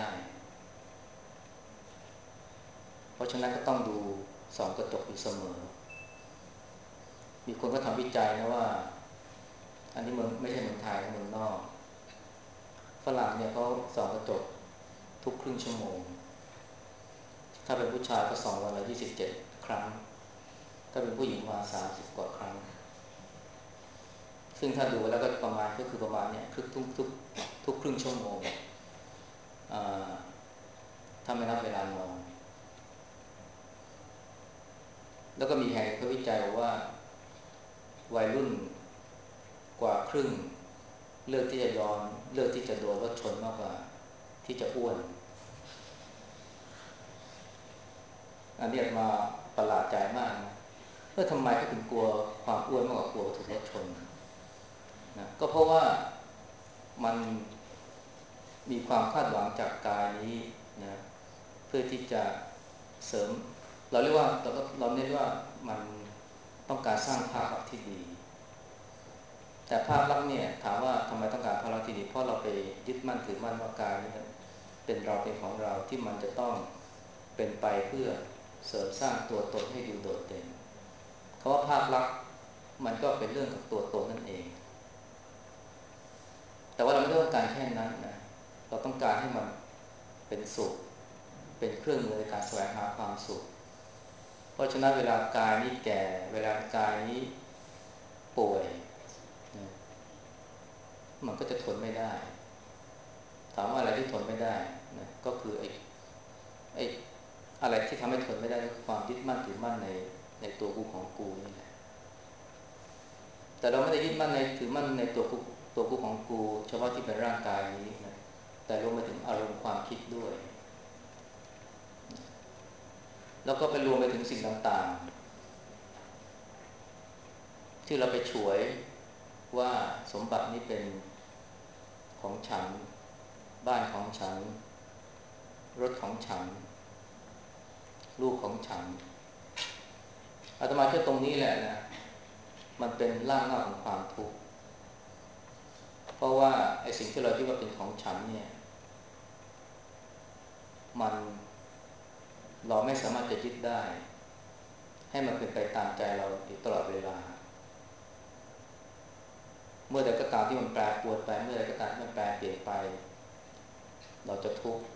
เพราะฉะนั้นก็ต้องดูส่องกระจกอยู่เสมอมีคนก็ทำวิจัยนะว่าอันนี้เมืองไม่ใช่เมืองไทยนะเมืองนอกฝรั่งเนี่ยเขาส่องกระจกทุกครึ่งชั่วโมงถ้าเป็นผู้ชายก็ส่องวันละยี่สิบเจ็ดครั้งถ้าเป็นผู้หญิงมาสามสิบกว่าครั้งซึ่งถ้าดูแล้วก็ประมาณก็คือประมาณเนี่ยทุกทุกทุกทุกครึ่งชั่วโมงถ้าไม่นับเวลานอนแล้วก็มีแห่งเขาวิจัยบอกว่าวัยรุ่นกว่าครึ่งเลือกที่จะยอมเลือกที่จะโดนรถชนมากกว่าที่จะอ้วนอันนี้มาประหลาดใจมากนะเออทำไมเขาถึงกลัวความอ้วนมากกว่ากลัวถูกรถชนนะก็เพราะว่ามันมีความคาดหวังจากกายนี้นะเพื่อที่จะเสริมเราเรียกว่าเราเราเน้นว่ามันต้องการสร้างภาพลักษณ์ที่ดีแต่ภาพลักษณ์เนี่ยถามว่าทำไมต้องการภาพลักษณ์ที่ดีเพราะเราไปยึดมั่นถือมั่นว่ากายนี้เป็นเราเป็นของเราที่มันจะต้องเป็นไปเพื่อเสริมสร้างตัวตนให้ดูโดดเด่นคำว่าภาพลักษณ์มันก็เป็นเรื่องของตัวตนนั่นเองแต่ว่าเราไม่ต้องการแค่นั้นนะเราต้องการให้มันเป็นสุขเป็นเครื่องมือในการแสวงหาความสุขเพราะฉะนั้นเวลากายนี้แก่เวลากายนี้ป่วยนะมันก็จะทนไม่ได้ถามว่าอะไรที่ทนไม่ได้นะก็คือไอ้ไอ้อะไรที่ทำให้ทนไม่ได้ก็คือความยึดมั่นถือมั่นในในตัวกูของกูนี่แหละแต่เราไม่ได้ยึดมั่นในถือมั่นในตัวกูตัวกูของกูเฉพาะที่เป็นร่างกายนี้นะแต่รวมไปถึงอารมณ์ความคิดด้วยแล้วก็ไปรวมไปถึงสิ่งต่างๆที่เราไปฉวยว่าสมบัตินี้เป็นของฉันบ้านของฉันรถของฉันลูกของฉันอาตมาเชื่อตรงนี้แหละนะมันเป็นรากเหง้าของความทุกข์เพราะว่าไอ้สิ่งที่เราคิดว่าเป็นของฉันเนี่ยมันเราไม่สามารถจะยึดได้ให้มันเป็นไปตามใจเราอยู่ตลอดเวลาเมื่อใดก็ตามที่มันแปรปรวนไปเมื่อใดก็ตามที่มันแปรเปลี่ยนไปเราจะทุกข์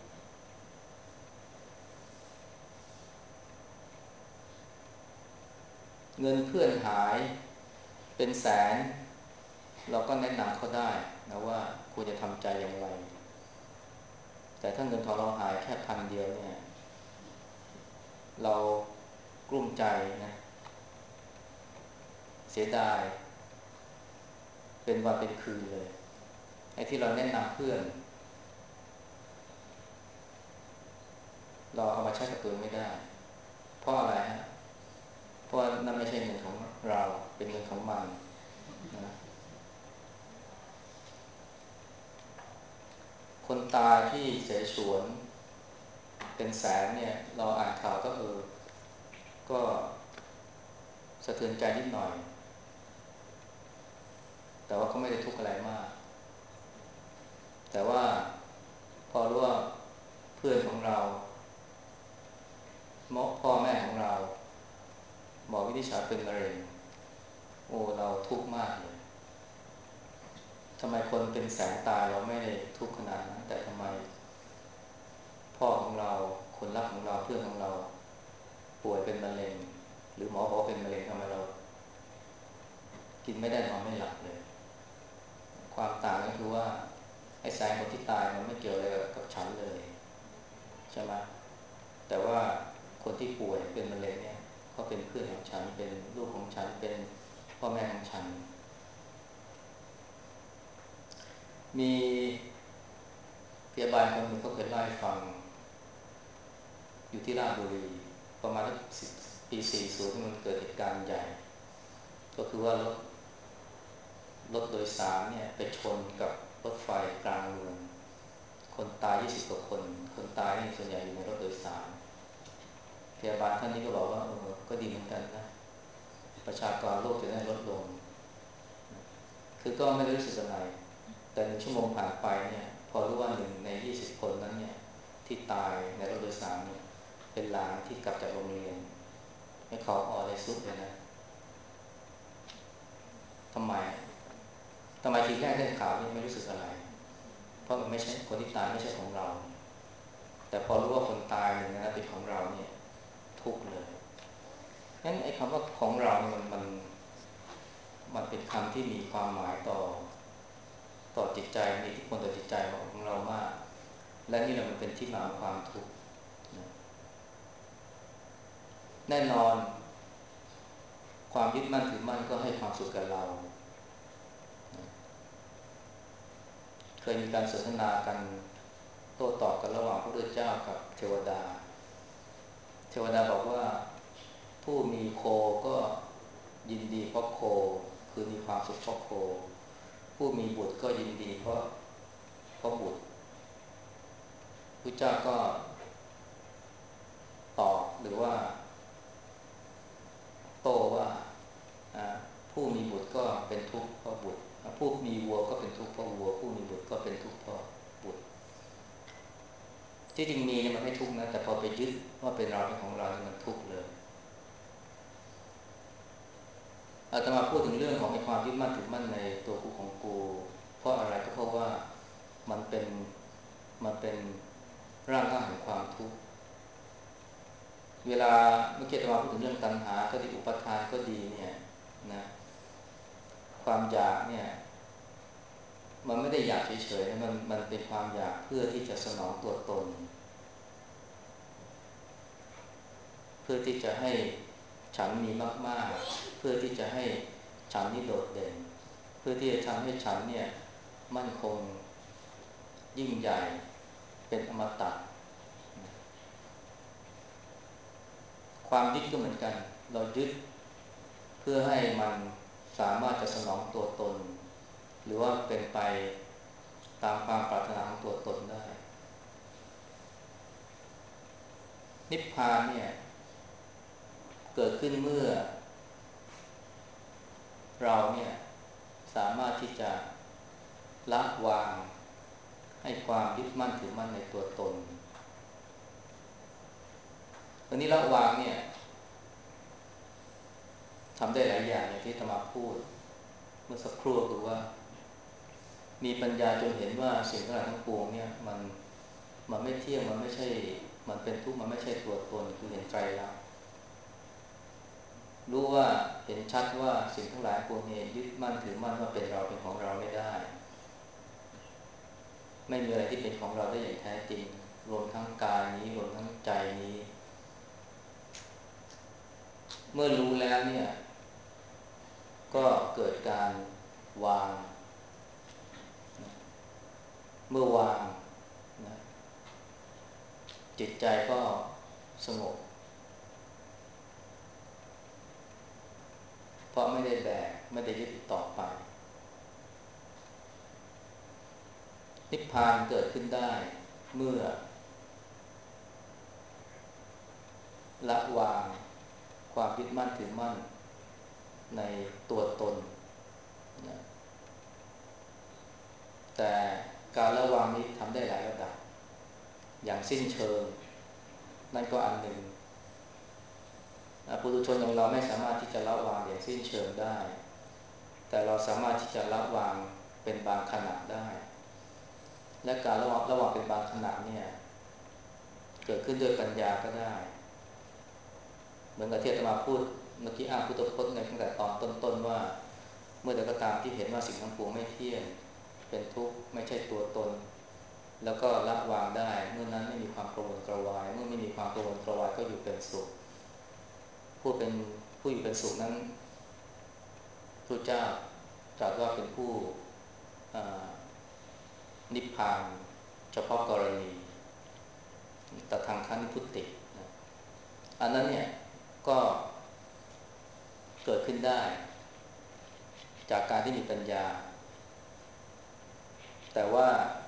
เงินเพื่อนหายเป็นแสนเราก็แนะนำเขาได้นะว่าควรจะทำใจอย่างไรแต่ถ้าเงินทองเราหายแค่พันเดียวเนี่ยเรากลุ้มใจนะเสียดายเป็นวันเป็นคืนเลยไอ้ที่เราแนะนำเพื่อนเราเอามาใช้กับตัวไม่ได้เพราะอะไรฮะเพราะนั่นไม่ใช่เงินของเราเป็นเงินของมันนะคนตายที่เสฉวนเป็นแสนเนี่ยเราอ่านข่าวก็เออก็สะเทือนใจนิดหน่อยแต่ว่าเขาไม่ได้ทุกข์อะไรมากแต่ว่าพอรู้ว่าเพื่อนของเราหมอพ่อแม่ของเราหมอวินิจฉัยเป็นมะเร็งโอ้เราทุกข์มากเลยทำไมคนเป็นแสนตายเราไม่ได้ทุกข์ขนาดนั้นแต่ทำไมพ่อของเราคนรักของเราเพื่อนของเราป่วยเป็นมะเร็งหรือหมอบอกว่าเป็นมะเร็งทำไมเรากินไม่ได้นอนไม่หลับเลยความต่างก็คือว่าไอ้แสงคนที่ตายมันไม่เกี่ยวอะไรกับฉันเลยใช่ไหมแต่ว่าคนที่ป่วยเป็นมะเร็งเนี่ยเขาเป็นเพื่อนของฉันเป็นลูกของฉันเป็นพ่อแม่ของฉันมีพยาบาลคนหนึ่งเขาเคยเล่าให้ฟังอยู่ที่ราชบุรีประมาณสิบปีสี่สิบที่มันเกิดเหตุการณ์ใหญ่ก็คือว่ารถรถโดยสารเนี่ยไปชนกับรถไฟกลางเมืองคนตายยี่สิบกว่าคนคนตายนี่ส่วนใหญ่อยู่ในรถโดยสารพยาบาลท่านนี้ก็บอกว่าเออก็ดีเหมือนกันนะประชากรโลกจะได้ลดลงคือก็ไม่ได้รู้สึกอะไรแต่หนึ่งชั่วโมงผ่านไปเนี่ยพอรู้ว่าหนึ่งในยี่สิบคนนั้นเนี่ยที่ตายในรถโดยสารเนี่ยเป็นหลานที่กลับจากโรงเรียนให้เขาอ่อนเลยสุดเลยนะทำไมทำไมทีแรกได้ข่าวนี่ไม่รู้สึกอะไรเพราะมันไม่ใช่คนที่ตายไม่ใช่ของเราแต่พอรู้ว่าคนตายหนึ่งนะเป็นของเราเนี่ยทุกข์เลยงั้นไอ้คำว่าของเราเนี่ยมันมันมันเป็นคำที่มีความหมายต่อต่อจิตใจมีอิทธิพลต่อจิตใจของเรามากและนี่แหละมันเป็นที่มาของความทุกข์แน่นอนความยึดมั่นถือมั่นก็ให้ความสุขกับเราเคยมีการสนทนากันโต้ตอบกันระหว่างพระพุทธเจ้ากับเทวดาเทวดาบอกว่าผู้มีโคก็ยินดีเพราะโคคือมีความสุขเพราะโคผู้มีบุตรก็ยินดีเพราะเพราะบุตรพระเจ้าก็ตอบหรือว่าโต้ว่าผู้มีบุตรก็เป็นทุกข์เพราะบุตรผู้มีวัวก็เป็นทุกข์เพราะวัวผู้มีบุตรก็เป็นทุกข์เพราะบุตรที่จริงมีเนี่ยมันไม่ทุกข์นะแต่พอไปยึดว่าเป็นเราเป็นของเราเนี่ยมันทุกข์เลยอาตมาพูดถึงเรื่องของความยึดมั่นถือมั่นในตัวกูของกูเพราะอะไรก็เพราะว่ามันเป็นมันเป็นร่างกายแห่งความทุกข์เวลาเมื่อกี้อาตมาพูดถึงเรื่องตัณหาก็ดีอุปทานก็ดีเนี่ยนะความอยากเนี่ยมันไม่ได้อยากเฉยๆมันมันเป็นความอยากเพื่อที่จะสนองตัวตนเพื่อที่จะให้ฉันมีมากๆเพื่อที่จะให้ฉันนี่โดดเด่นเพื่อที่จะทำให้ฉันเนี่ยมั่นคงยิ่งใหญ่เป็นอมตะความยึดก็เหมือนกันเรายึดเพื่อให้มันสามารถจะสนองตัวตนหรือว่าเป็นไปตามความปรารถนาของตัวตนได้นิพพานเนี่ยเกิดขึ้นเมื่อเราเนี่ยสามารถที่จะละวางให้ความยึดมั่นถือมั่นในตัวตนตอนนี้ละวางเนี่ยทำได้หลายอย่างอย่างที่อาตมาพูดเมื่อสักครู่คือว่ามีปัญญาจนเห็นว่าสิ่งทั้งหลายทั้งปวงเนี่ยมันมันไม่เที่ยงมันไม่ใช่มันเป็นทุกข์มันไม่ใช่ตัวตนคือเห็นใจรักษณ์รู้ว่าเห็นชัดว่าสิ่งทั้งหลายพวกนี้ยึดมั่นถือมั่นว่าเป็นเราเป็นของเราไม่ได้ไม่มีอะไรที่เป็นของเราได้อย่างแท้จริงรวมทั้งกายนี้รวมทั้งใจนี้เมื่อรู้แล้วเนี่ยก็เกิดการวางเมื่อวางนะจิตใจก็สงบเพราะไม่ได้แบกไม่ได้ยึดต่อไปนิพพานเกิดขึ้นได้เมื่อละวางความยึดมั่นถือมั่นในตัวตนนะแต่การละวางนี้ทำได้หลายระดับอย่างสิ้นเชิงนั่นก็อันหนึ่งปุถุชนอย่างเราไม่สามารถที่จะละวางอย่างสิ้นเชิงได้แต่เราสามารถที่จะละวางเป็นบางขณะได้และการละวางระวางเป็นบางขณะเนี่ยเกิดขึ้นด้วยปัญญาก็ได้เหมือนกับที่อาตมาพูดเมื่อกี้อ้างพุทธพจน์ในตั้งแต่ตอนต้นๆว่าเมื่อใดก็ตามที่เห็นว่าสิ่งทั้งปวงไม่เที่ยงเป็นทุกข์ไม่ใช่ตัวตนแล้วก็ละวางได้เมื่อนั้นไม่มีความกระวนกระวายเมื่อไม่มีความกระวนกระวายก็อยู่เป็นสุขผู้เป็นผู้อยู่เป็นสุขนั้นพระเจ้าตรัสว่าเป็นผู้นิพพานเฉพาะกรณีแต่ทางคันพุทธินะอันนั้นเนี่ยก็เกิดขึ้นได้จากการที่มีปัญญาแต่ว่า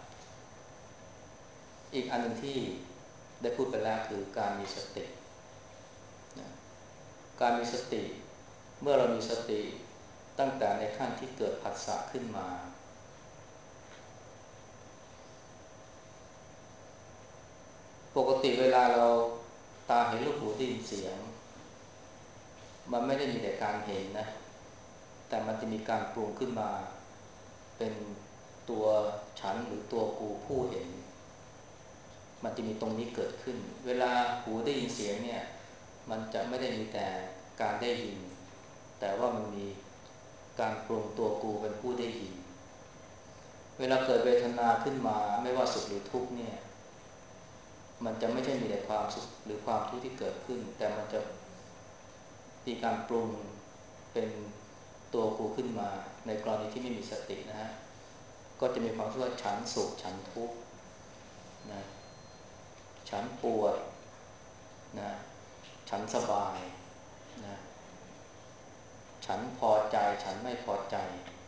อีกอันหนึ่งที่ได้พูดไปแล้วคือการมีสตินะการมีสติเมื่อเรามีสติตั้งแต่ในขั้นที่เกิดผัสสะขึ้นมาปกติเวลาเราตาเห็นรูปหูได้ยินเสียงมันไม่ได้มีแต่การเห็นนะแต่มันจะมีการปรุงขึ้นมาเป็นตัวฉันหรือตัวกูผู้เห็นมันจะมีตรงนี้เกิดขึ้นเวลาหูได้ยินเสียงเนี่ยมันจะไม่ได้มีแต่การได้ยินแต่ว่ามันมีการปรุงตัวกูเป็นผู้ได้ยินเวลาเกิดเวทนาขึ้นมาไม่ว่าสุขหรือทุกข์เนี่ยมันจะไม่ใช่มีแต่ความสุขหรือความทุกข์ที่เกิดขึ้นแต่มันจะมีการปรุงเป็นตัวกูขึ้นมาในกรณีที่ไม่มีสตินะฮะก็จะมีความรู้สึกว่าฉันสุขฉันทุกข์นะฉันปวดนะฉันสบายนะฉันพอใจฉันไม่พอใจ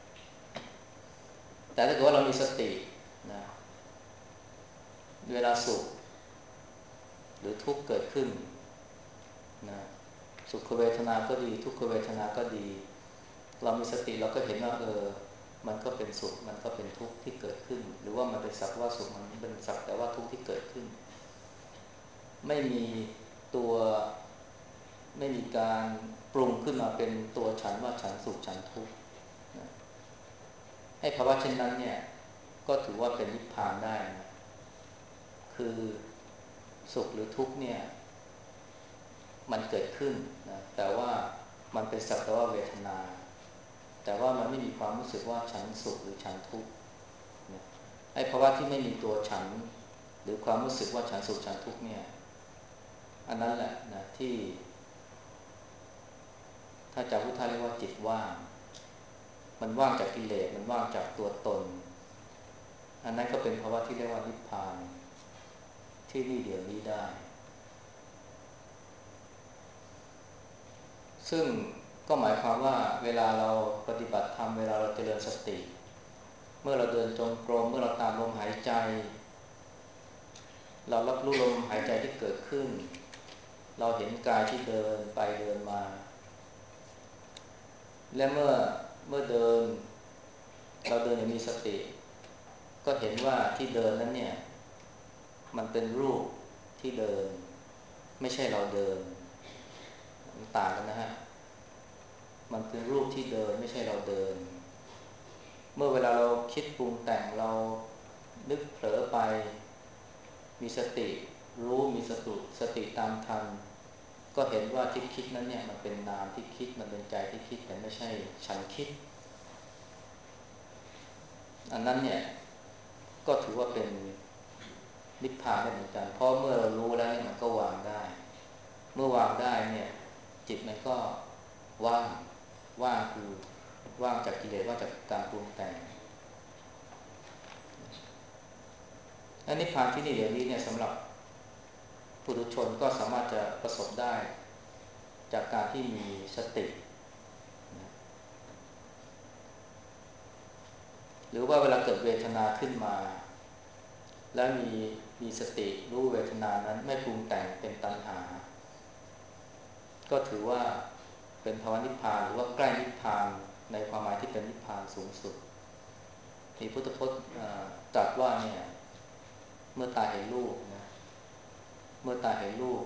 แต่ถ้าเกิดว่าเรามีสตินะเวลาสุขหรือทุกข์เกิดขึ้นนะสุขเวทนาก็ดีทุกขเวทนาก็ดีเรามีสติเราก็เห็นว่าเออมันก็เป็นสุขมันก็เป็นทุกข์ที่เกิดขึ้นหรือว่ามันเป็นสักว่าสุขมันเป็นสักแต่ว่าทุกข์ที่เกิดขึ้นไม่มีตัวไม่มีการปรุงขึ้นมาเป็นตัวฉันว่าฉันสุขฉันทุกข์นะให้ภาวะเช่นนั้นเนี่ยก็ถือว่าเป็นนิพพานได้นะคือสุขหรือทุกข์เนี่ยมันเกิดขึ้นนะแต่ว่ามันเป็นสักแต่ว่าเวทนาแต่ว่ามันไม่มีความรู้สึกว่าฉันสุขหรือฉันทุกข์นะไอ้ภาวะที่ไม่มีตัวฉันหรือความรู้สึกว่าฉันสุขฉันทุกข์เนี่ยอันนั้นแหละนะที่ถ้าจำพุทธะเรียกว่าจิตว่างมันว่างจากกิเลสมันว่างจากตัวตนอันนั้นก็เป็นภาวะที่เรียกว่านิพพานที่นี่เดี๋ยวนี้ได้ซึ่งก็หมายความว่าเวลาเราปฏิบัติธรรมเวลาเราเจริญสติเมื่อเราเดินจงกรมเมื่อเราตามลมหายใจเรารับรู้ลมหายใจที่เกิดขึ้นเราเห็นกายที่เดินไปเดินมาและเมื่อเมื่อเดินเราเดินอย่างมีสติก็เห็นว่าที่เดินนั้นเนี่ยมันเป็นรูปที่เดินไม่ใช่เราเดินมันต่างกันนะฮะมันเป็นรูปที่เดินไม่ใช่เราเดินเมื่อเวลาเราคิดปรุงแต่งเรานึกเผลอไปมีสติรู้มีสติสติตามทันก็เห็นว่าที่คิดนั้นเนี่ยมันเป็นนามที่คิดมันเป็นใจที่คิดแต่ไม่ใช่ฉันคิดอันนั้นเนี่ยก็ถือว่าเป็นนิพพานได้เหมือนกันเพราะเมื่อเรารู้แล้วเนี่ยมันก็วางได้เมื่อวางได้เนี่ยจิตมันก็ว่างว่างคือว่างจากกิเลสว่างจากการปรุงแต่งและนิพพานที่นี่เดี๋ยวนี้เนี่ยสำหรับปุถุชนก็สามารถจะประสบได้จากการที่มีสติหรือว่าเวลาเกิดเวทนาขึ้นมาแล้วมีมีสติรู้เวทนานั้นไม่ปรุงแต่งเป็นตัณหาก็ถือว่าเป็นภาวะนิพพานหรือว่าใกล้นิพพานในความหมายที่เป็นนิพพานสูงสุดมีพุทธพจน์ตรัสว่าเนี่ยเมื่อตาเห็นรูปนะเมื่อตาเห็นรูป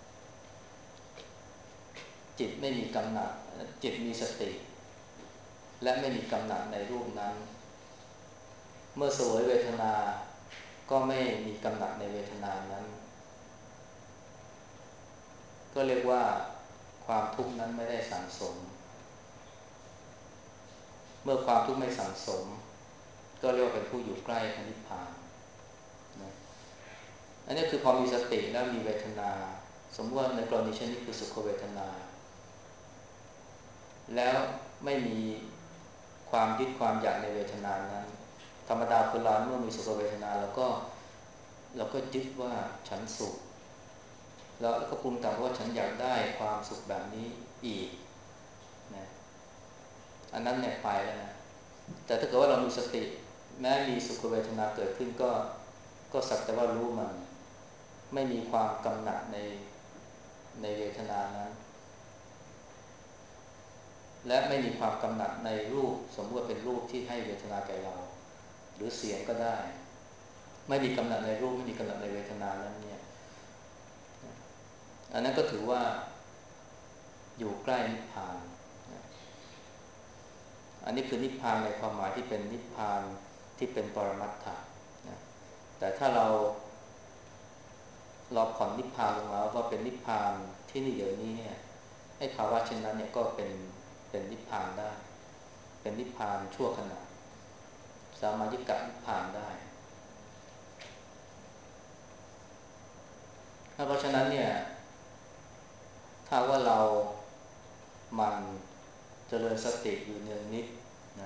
จิตไม่มีกำหนัดจิตมีสติและไม่มีกำหนัดในรูปนั้นเมื่อเสวยเวทนาก็ไม่มีกำหนัดในเวทนานั้นก็เรียกว่าความทุกข์นั้นไม่ได้สั่งสมเมื่อความทุกข์ไม่สั่งสมก็เรียกว่าเป็นผู้อยู่ใกล้พระนิพพานนะอันนี้คือพอมีสติแล้วมีเวทนาสมมติว่าในกรณีเช่นนี้คือสุขเวทนาแล้วไม่มีความยึดความอยากในเวทนานั้นธรรมดาคนเราเมื่อมีสุขเวทนาแล้วก็เราก็ยึดว่าฉันสุขแล้วก็ปรุงแต่งว่าฉันอยากได้ความสุขแบบนี้อีกนะอันนั้นเนี่ยไปแล้วนะแต่ถ้าเกิดว่าเรามีสติแม้มีสุขเวทนาเกิดขึ้นก็ก็สักแต่ว่ารู้มันไม่มีความกำหนัดในในเวทนานั้นและไม่มีความกำหนัดในรูปสมมติว่าเป็นรูปที่ให้เวทนาแก่เราหรือเสียงก็ได้ไม่มีกำหนัดในรูปไม่มีกำหนัดในเวทนานั้นเนี่ยอันนั้นก็ถือว่าอยู่ใกล้นิพพานอันนี้คือนิพพานในความหมายที่เป็นนิพพานที่เป็นปรมัตถะนะแต่ถ้าเราเราผ่อนนิพพานลงมาว่าเป็นนิพพานที่นี่เดี๋ยวนี้เนี่ยให้ภาวะเช่นนั้นเนี่ยก็เป็นเป็นนิพพานได้เป็นนิพพานชั่วขณะสามารถยึดกับนิพพานได้เพราะฉะนั้นเนี่ยถ้าว่าเรามันเจริญสติอยู่เนืองนิดนะ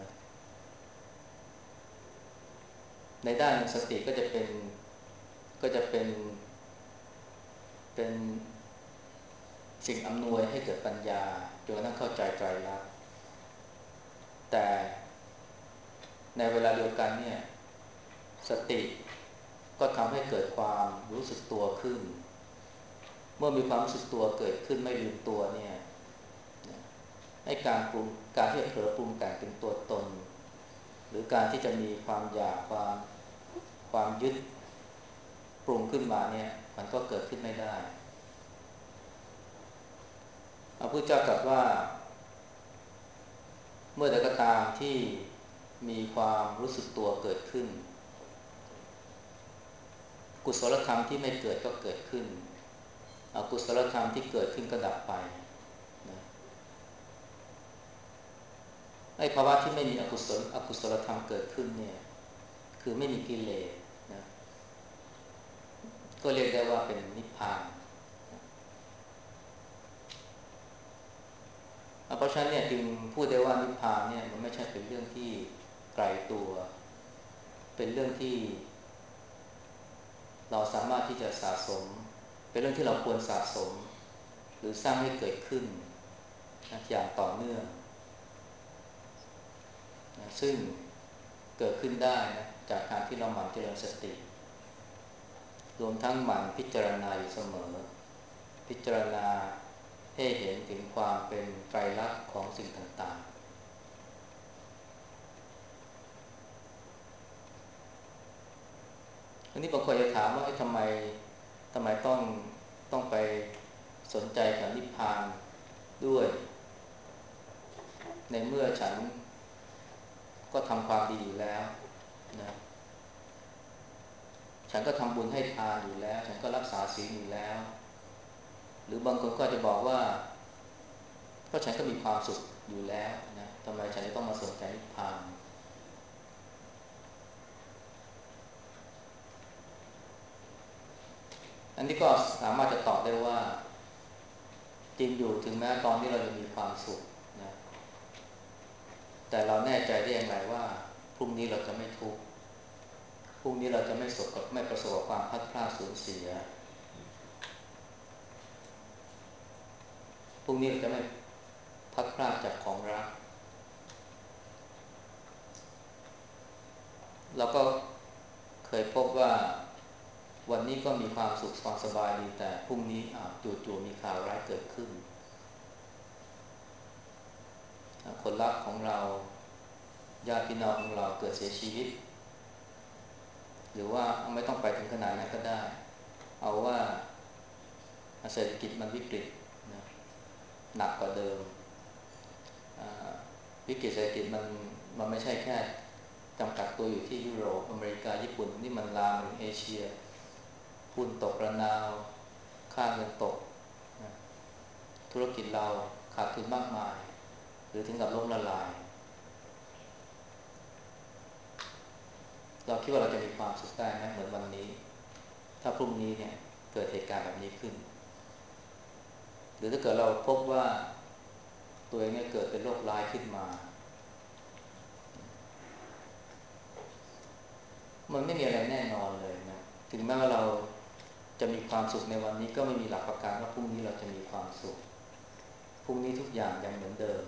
ในด้านสติก็จะเป็นก็จะเป็นเป็นสิ่งอำนวยให้เกิดปัญญาจนกระทั่งเข้าใจไตรลักษณ์แต่ในเวลาเดียวกันเนี่ยสติก็ทำให้เกิดความรู้สึกตัวขึ้นเมื่อมีความรู้สึกตัวเกิดขึ้นไม่ลืมตัวเนี่ยให้การปรุงการที่จะเผลอปรุงแต่งเป็นตัวตนหรือการที่จะมีความอยากความความยึดปรุงขึ้นมาเนี่ยมันก็เกิดขึ้นไม่ได้พระพุทธเจ้าตรัสว่าเมื่อใดก็ตามที่มีความรู้สึกตัวเกิดขึ้นกุศลธรรมที่ไม่เกิดก็เกิดขึ้นอกุศลธรรมที่เกิดขึ้นก็ดับไปนะไอ้ภาวะที่ไม่มีอกุศลอกุศลธรรมเกิดขึ้นเนี่ยคือไม่มีกิเลสนะก็เรียกได้ว่าเป็นนิพพานเพราะฉะนั้นเนี่ยจึงพูดได้ว่านิพพานเนี่ยมันไม่ใช่เป็นเรื่องที่ไกลตัวเป็นเรื่องที่เราสามารถที่จะสะสมเป็นเรื่องที่เราควรสะสมหรือสร้างให้เกิดขึ้นอย่างต่อเนื่องนะซึ่งเกิดขึ้นได้นะจากการที่เราหมั่นเจริญสติรวมทั้งหมั่นพิจารณาอยู่เสมอพิจารณาให้เห็นถึงความเป็นไตรลักษณ์ของสิ่งต่างๆอันนี้บางคนจะถามว่าทำไมทำไมต้องต้องไปสนใจกับนิพพานด้วยในเมื่อฉันก็ทำความดีอยู่แล้วนะฉันก็ทำบุญให้ทานอยู่แล้วฉันก็รักษาศีลอยู่แล้วหรือบางคนก็จะบอกว่าก็ฉันก็มีความสุขอยู่แล้วนะทำไมฉันจะต้องมาสนใจนิพพานอันนี้ก็สามารถจะตอบได้ว่าจริงอยู่ถึงแม้ตอนที่เราจะมีความสุขนะแต่เราแน่ใจได้อย่างไรว่าพรุ่งนี้เราจะไม่ทุกข์พรุ่งนี้เราจะไม่ประสบกับไม่ประสบกับความพลัดพรากสูญเสียพรุ่งนี้เราจะไม่พลัดพรากจากของรักเราก็เคยพบว่าวันนี้ก็มีความสุขความสบายดีแต่พรุ่งนี้จู่ๆมีข่าวร้ายเกิดขึ้นคนรักของเราญาติพี่น้องของเราเกิดเสียชีวิตหรือว่าไม่ต้องไปถึงขนาดนั้นก็ได้เอาว่าเศรษฐกิจมันวิกฤตนะหนักกว่าเดิมวิกฤตเศรษฐกิจมันมันไม่ใช่แค่จำกัดตัวอยู่ที่ยุโรปอเมริกาญี่ปุ่นนี่มันลามถึงเอเชียหุ้นตกระนาวค่าเงินตกนะธุรกิจเราขาดทุนมากมายหรือถึงกับล้มละลายเราคิดว่าเราจะมีความสุขได้ไหมเหมือนวันนี้ถ้าพรุ่งนี้เนี่ยเกิดเหตุการณ์แบบนี้ขึ้นหรือถ้าเกิดเราพบว่าตัวเองเนี่ยเกิดเป็นโรคร้ายขึ้นมามันไม่มีอะไรแน่นอนเลยนะถึงแม้ว่าเราจะมีความสุขในวันนี้ก็ไม่มีหลักประกันว่าพรุ่งนี้เราจะมีความสุขพรุ่งนี้ทุกอย่างยังเหมือนเดิม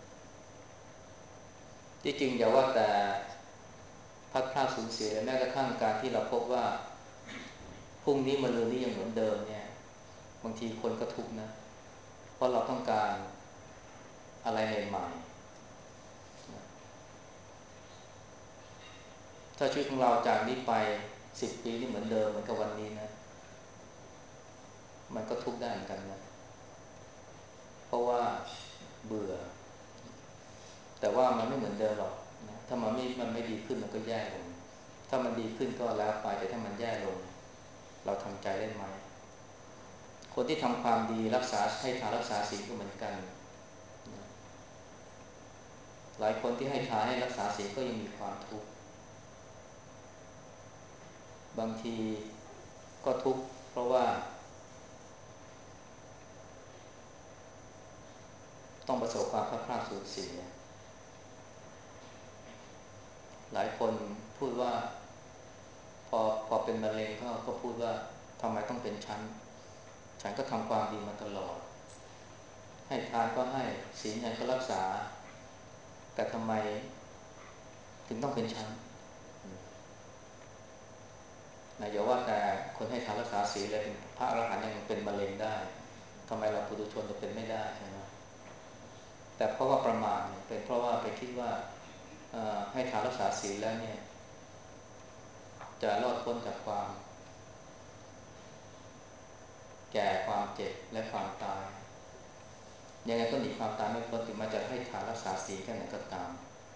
ที่จริงอย่าว่าแต่พัดพลาดสูญเสียแม้กระทั่งการที่เราพบว่าพรุ่งนี้มะรืนนี้ยังเหมือนเดิมเนี่ยบางทีคนก็ทุกข์นะเพราะเราต้องการอะไรใหม่ๆถ้าชีวิตของเราจากนี้ไปสิบปีนี่เหมือนเดิมเหมือนกับวันนี้นะมันก็ทุกข์ได้เหมือนกันนะเพราะว่าเบื่อแต่ว่ามันไม่เหมือนเดิมหรอกนะถ้ามันไม่มันไม่ดีขึ้นมันก็แย่ลงถ้ามันดีขึ้นก็แล้วไปแต่ถ้ามันแย่ลงเราทำใจได้ไหมคนที่ทำความดีรักษาให้ทานรักษาศีลก็เหมือนกันนะหลายคนที่ให้ทานให้รักษาศีลก็ยังมีความทุกข์บางทีก็ทุกข์เพราะว่าต้องประสบความพลาดพลาดสูญเสียหลายคนพูดว่าพอพอเป็นมะเร็งเขาก็พูดว่าทำไมต้องเป็นฉันฉันก็ทำความดีมาตลอดให้ทานก็ให้ศีลก็รักษาแต่ทำไมถึงต้องเป็นฉันนะอย่าว่าแต่คนให้ทานรักษาศีลเลยเป็นพระอรหันต์ยังเป็นมะเร็งได้ทำไมเราปุถุชนจะเป็นไม่ได้ใช่ไหมแต่เพราะว่าประมาทเป็นเพราะว่าไปคิดว่าให้ทานรักษาศีลแล้วเนี่ยจะรอดพ้นจากความแก่ความเจ็บและความตายยังไงก็หนีความตายไม่พ้นถึงแม้จะให้ทานรักษาศีลแค่ไหนก็ตาม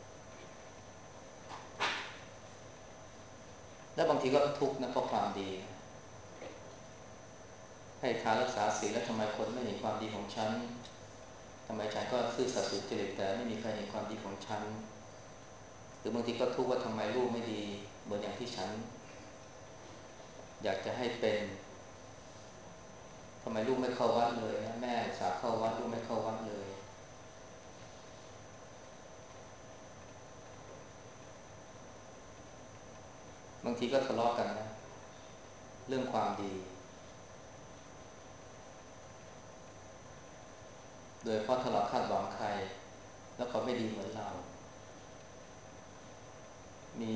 และบางทีก็ทุกข์นะเพราะความดีให้ทานรักษาศีลแล้วทำไมคนไม่เห็นความดีของฉันทำไมฉันก็ซื่อสัตย์สุจริตแต่ไม่มีใครเห็นความดีของฉันหรือบางทีก็ทุกข์ว่าทำไมลูกไม่ดีเหมือนอย่างที่ฉันอยากจะให้เป็นทำไมลูกไม่เข้าวัดเลยนะแม่อุตส่าห์เข้าวัดลูกไม่เข้าวัดเลยบางทีก็ทะเลาะกันนะเรื่องความดีโดยเพราะถ้าเราคาดหวังใครแล้วเขาไม่ดีเหมือนเรามี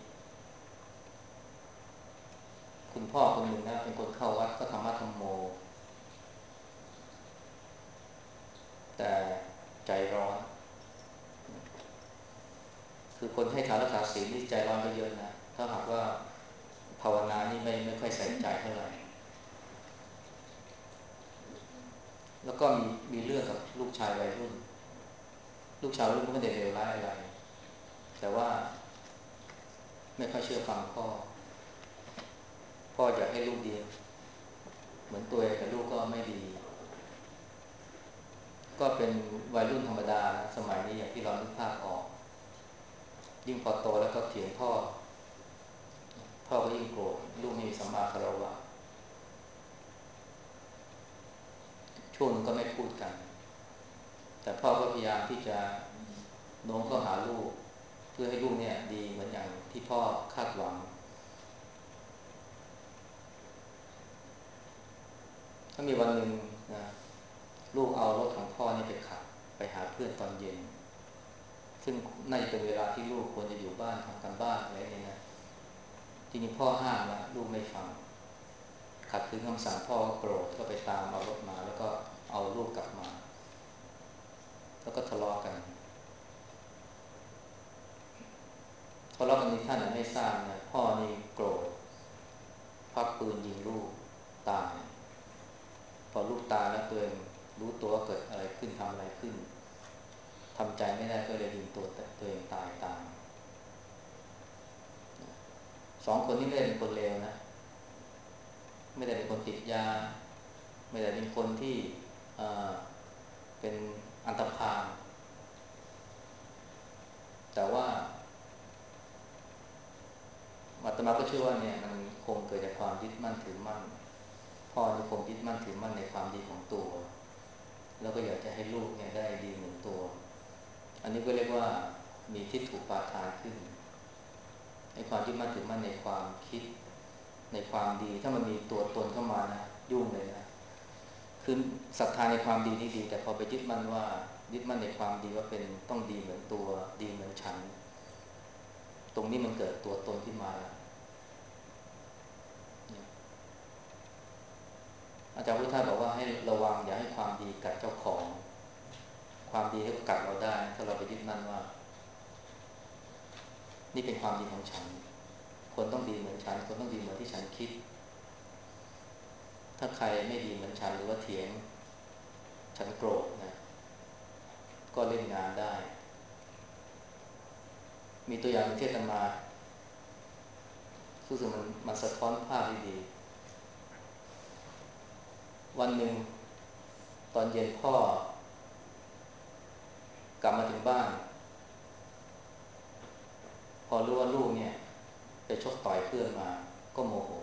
คุณพ่อคนหนึ่งนะเป็นคนเข้าวัดก็ธรรมะธรรมโมแต่ใจร้อนคือคนให้ทานรักษาศีลนี่ใจร้อนก็เยอะนะถ้าหากว่าภาวนานี่ไม่ไม่ค่อยใส่ใจเท่าไหร่แล้วก็มีมีเรื่องกับลูกชายวัยรุ่นลูกชายวัยรุ่นก็ไม่ได้เลวร้ายอะไรแต่ว่าไม่ค่อยเชื่อฟังพ่อพ่ออยากให้ลูกดีเหมือนตัวเองแต่ลูกก็ไม่ดีก็เป็นวัยรุ่นธรรมดานะสมัยนี้อย่างที่เรานึกภาพออกยิ่งพอโตแล้วก็เถียงพ่อพ่อก็ยิ่งโกรธลูกไม่มีสัมมาคารวะช่วงนึงก็ไม่พูดกันแต่พ่อก็พยายามที่จะโน้มเข้าหาลูกเพื่อให้ลูกเนี่ยดีเหมือนอย่างที่พ่อคาดหวังถ้ามีวันหนึ่งนะลูกเอารถของพ่อนี่ไปขับไปหาเพื่อนตอนเย็นซึ่งน่าจะเป็นเวลาที่ลูกควรจะอยู่บ้านทำการบ้านอะไรนี่นะทีนี้พ่อห้ามแล้วลูกไม่ฟังขัดขืนคำสั่งพ่อก็โกรธก็ไปตามเอารถมาแล้วก็เอาลูกกลับมาแล้วก็ทะเลาะกันทะเลาะกันที่ท่านไม่ทราบนะพ่อนี่โกรธควักปืนยิงลูกตายพอลูกตายแล้วตัวเองรู้ตัวว่าเกิดอะไรขึ้นทำอะไรขึ้นทำใจไม่ได้ก็เลยยิงตัวตัวเองตายตามสองคนนี้ไม่ได้เป็นคนเลวนะไม่ได้เป็นคนติดยาไม่ได้เป็นคนที่เป็นอันธพาลแต่ว่าอาตมาก็เชื่อว่าเนี่ยมันคงเกิดจากความยึดมั่นถือมั่นพ่อนี่คงยึดมั่นถือมั่นในความดีของตัวแล้วก็อยากจะให้ลูกเนี่ยได้ดีเหมือนตัวอันนี้ก็เรียกว่ามีทิฏฐุปาทานขึ้นในความยึดมั่นถือมั่นในความคิดในความดีถ้ามันมีตัวตนเข้ามานะยุ่งเลยนะคือศรัทธาในความดีนี่ดีแต่พอไปยึดมั่นว่ายึดมั่นในความดีว่าเป็นต้องดีเหมือนตัวดีเหมือนฉันตรงนี้มันเกิดตัวตนขึ้นมาอาจารย์พุทธาบอกว่าให้ระวังอย่าให้ความดีกัดเจ้าของความดีที่กัดเราได้ถ้าเราไปยึดมั่นว่านี่เป็นความดีของฉันคนต้องดีเหมือนฉันคนต้องดีเหมือนที่ฉันคิดถ้าใครไม่ดีเหมือนฉันหรือว่าเถียงฉันโกรธนะก็เล่นงานได้มีตัวอย่างที่อาตมารู้สึกมันมันสะท้อนภาพได้ดีวันหนึ่งตอนเย็นพ่อกลับมาถึงบ้านพอรู้ว่าลูกเนี่ยไปชกต่อยเพื่อนมาก็โมโห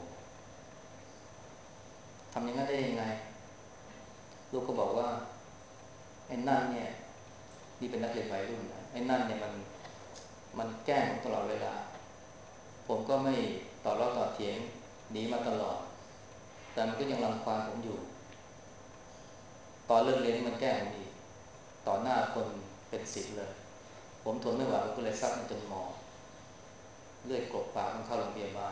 ทำอย่างนั้นได้ยังไงลูกก็บอกว่าไอ้นั่นเนี่ยนี่เป็นนักเรียนวัยรุ่นนะไอ้นั่นเนี่ยมันมันแกล้งผมตลอดเวลาผมก็ไม่ต่อรอดต่อเถียงหนีมาตลอดแต่มันก็ยังรังควานผมอยู่ตอนเลิกเรียนมันแกล้งผมอีกต่อหน้าคนเป็นสิบเลยผมทนไม่ไหวผมก็เลยซัดมันจนหมอเลือดกบปากต้องเข้าโรงพยาบาล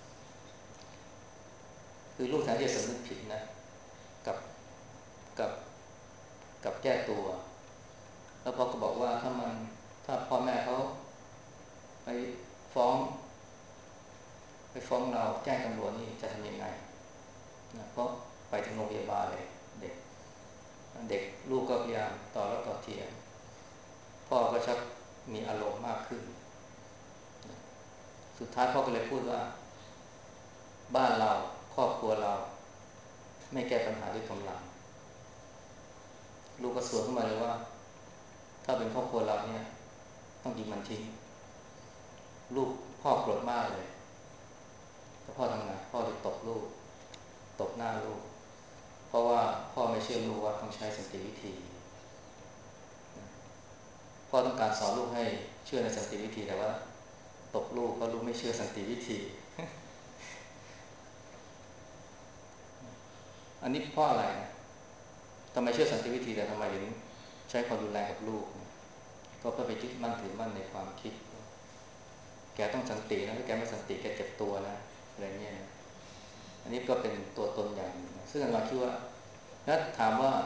คือลูกแทนที่จะสำนึกผิดนะกับกับกับแก้ตัวแล้วพ่อก็บอกว่าถ้ามันถ้าพ่อแม่เขาไปฟ้องไปฟ้องเราแจ้งตำรวจนี่จะทำยังไงนะเพราะไปถึงโรงพยาบาลเลยเด็กเด็กลูกก็พยายามต่อแล้วต่อเทียงพ่อก็ชักมีอารมณ์มากขึ้นสุดท้ายพ่อก็เลยพูดว่าบ้านเราครอบครัวเราไม่แก้ปัญหาด้วยกำลังลูกก็สวนขึ้นมาเลยว่าถ้าเป็นครอบครัวเราเนี่ยต้องยิงมันทิ้งลูกพ่อโกรธมากเลยแต่พ่อทำไงพ่อเลยตบลูกตบหน้าลูกเพราะว่าพ่อไม่เชื่อลูกว่าต้องใช้สันติวิธีพ่อต้องการสอนลูกให้เชื่อในสันติวิธีแต่ว่าตบลูกเพราะลูกไม่เชื่อสันติวิธีอันนี้เพราะอะไรนะทำไมเชื่อสันติวิธีแต่ทำไมถึงใช้ความรุนแรงกับลูกก็เพื่อไปยึดมั่นถือมั่นในความคิดแกต้องสันตินะถ้าแกไม่สันติแกเจ็บตัวนะอะไรเงี้ยนะอันนี้ก็เป็นตัวตนอย่างหนึ่งซึ่งเราคิดว่าถ้าถามว่า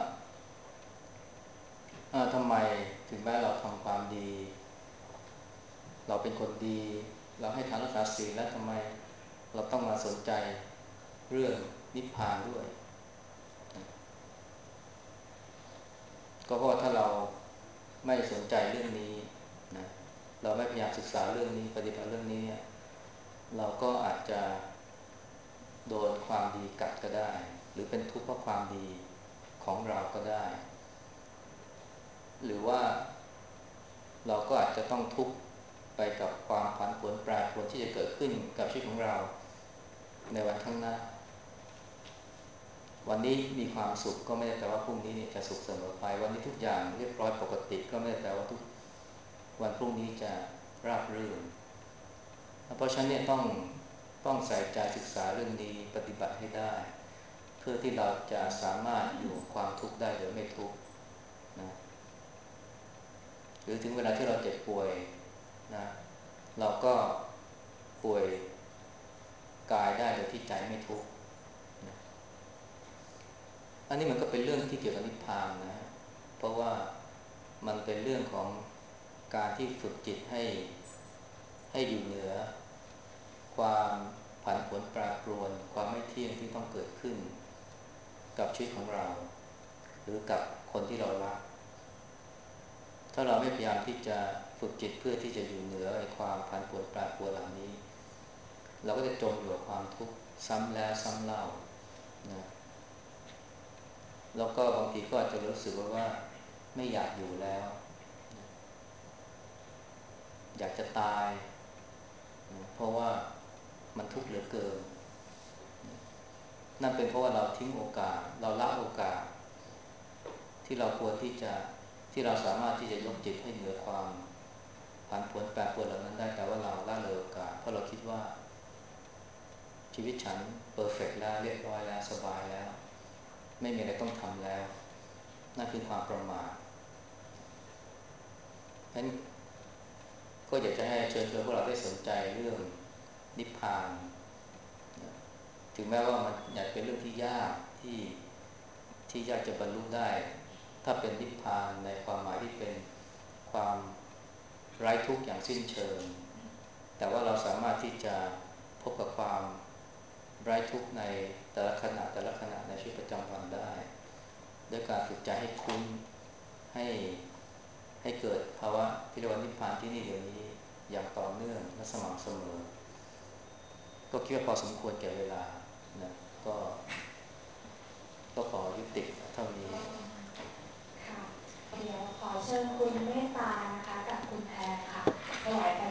ทำไมถึงแม้เราทำความดีเราเป็นคนดีเราให้ทานรักษาศีลแล้วทำไมเราต้องมาสนใจเรื่องนิพพานด้วยก็เพราะว่าถ้าเราไม่สนใจเรื่องนี้นะเราไม่พยายามศึกษาเรื่องนี้ปฏิบัติเรื่องนี้เนี่ยเราก็อาจจะโดนความดีกัดก็ได้หรือเป็นทุกข์เพราะความดีของเราก็ได้หรือว่าเราก็อาจจะต้องทุกข์ไปกับความผันผวนแปรปรวนที่จะเกิดขึ้นกับชีวิตของเราในวันข้างหน้าวันนี้มีความสุขก็ไม่ได้แปลว่าพรุ่งนี้จะสุขเสมอไปวันนี้ทุกอย่างเรียบร้อยปกติก็ไม่ได้แปลว่าทุกวันพรุ่งนี้จะราบรื่นเพราะฉะนั้นเนี่ยต้องต้องใส่ใจศึกษาเรื่องนี้ปฏิบัติให้ได้เพื่อที่เราจะสามารถอยู่ความทุกข์ได้โดยไม่ทุกข์นะหรือถึงเวลาที่เราเจ็บป่วยนะเราก็ป่วยกายได้โดยที่ใจไม่ทุกข์นะอันนี้มันก็เป็นเรื่องที่เกี่ยวกับนิพพานนะเพราะว่ามันเป็นเรื่องของการที่ฝึกจิตให้ให้อยู่เหนือความผันผวนแปรปรวนความไม่เที่ยงที่ต้องเกิดขึ้นกับชีวิตของเราหรือกับคนที่เรารักถ้าเราไม่พยายามที่จะฝึกจิตเพื่อที่จะอยู่เหนือไอ้ความผันผวนแปรปรวนเหล่านี้เราก็จะจมอยู่กับความทุกข์ซ้ำแล้วซ้ำเล่านะแล้วก็บางทีก็อาจจะรู้สึกว่าว่าไม่อยากอยู่แล้วอยากจะตายนะเพราะว่ามันทุกข์เหลือเกินนั่นเป็นเพราะว่าเราทิ้งโอกาสเราละโอกาสที่เราควรที่จะที่เราสามารถที่จะยกจิตให้เหนือความผันผวนแปรปรวนเหล่านั้นได้แต่ว่าเราละเลยโอกาสเพราะเราคิดว่าชีวิตฉันเพอร์เฟกต์แล้วเรียบร้อยแล้วสบายแล้วไม่มีอะไรต้องทำแล้วนั่นคือความประมาทฉะนั้นก็อยากจะให้เชิญชวนพวกเราได้สนใจเรื่องนิพพานถึงแม้ว่ามันอยากเป็นเรื่องที่ยากที่ที่ยากจะบรรลุได้ถ้าเป็นนิพพานในความหมายที่เป็นความไร้ทุกข์อย่างสิ้นเชิงแต่ว่าเราสามารถที่จะพบกับความไร้ทุกข์ในแต่ละขณะแต่ละขณะในชีวิตประจำวันได้ด้วยการฝึกใจให้คุ้นให้ให้เกิดภาวะที่เรียกว่านิพพานที่นี่เดี๋ยวนี้อย่างต่อเนื่องและสม่ำเสมอก็คิดว่าพอสมควรแก่เวลานะก็ก็ขอยุติเท่านี้ค่ะเดี๋ยวขอเชิญคุณเมตตานะคะกับคุณแพรค่ะถวาย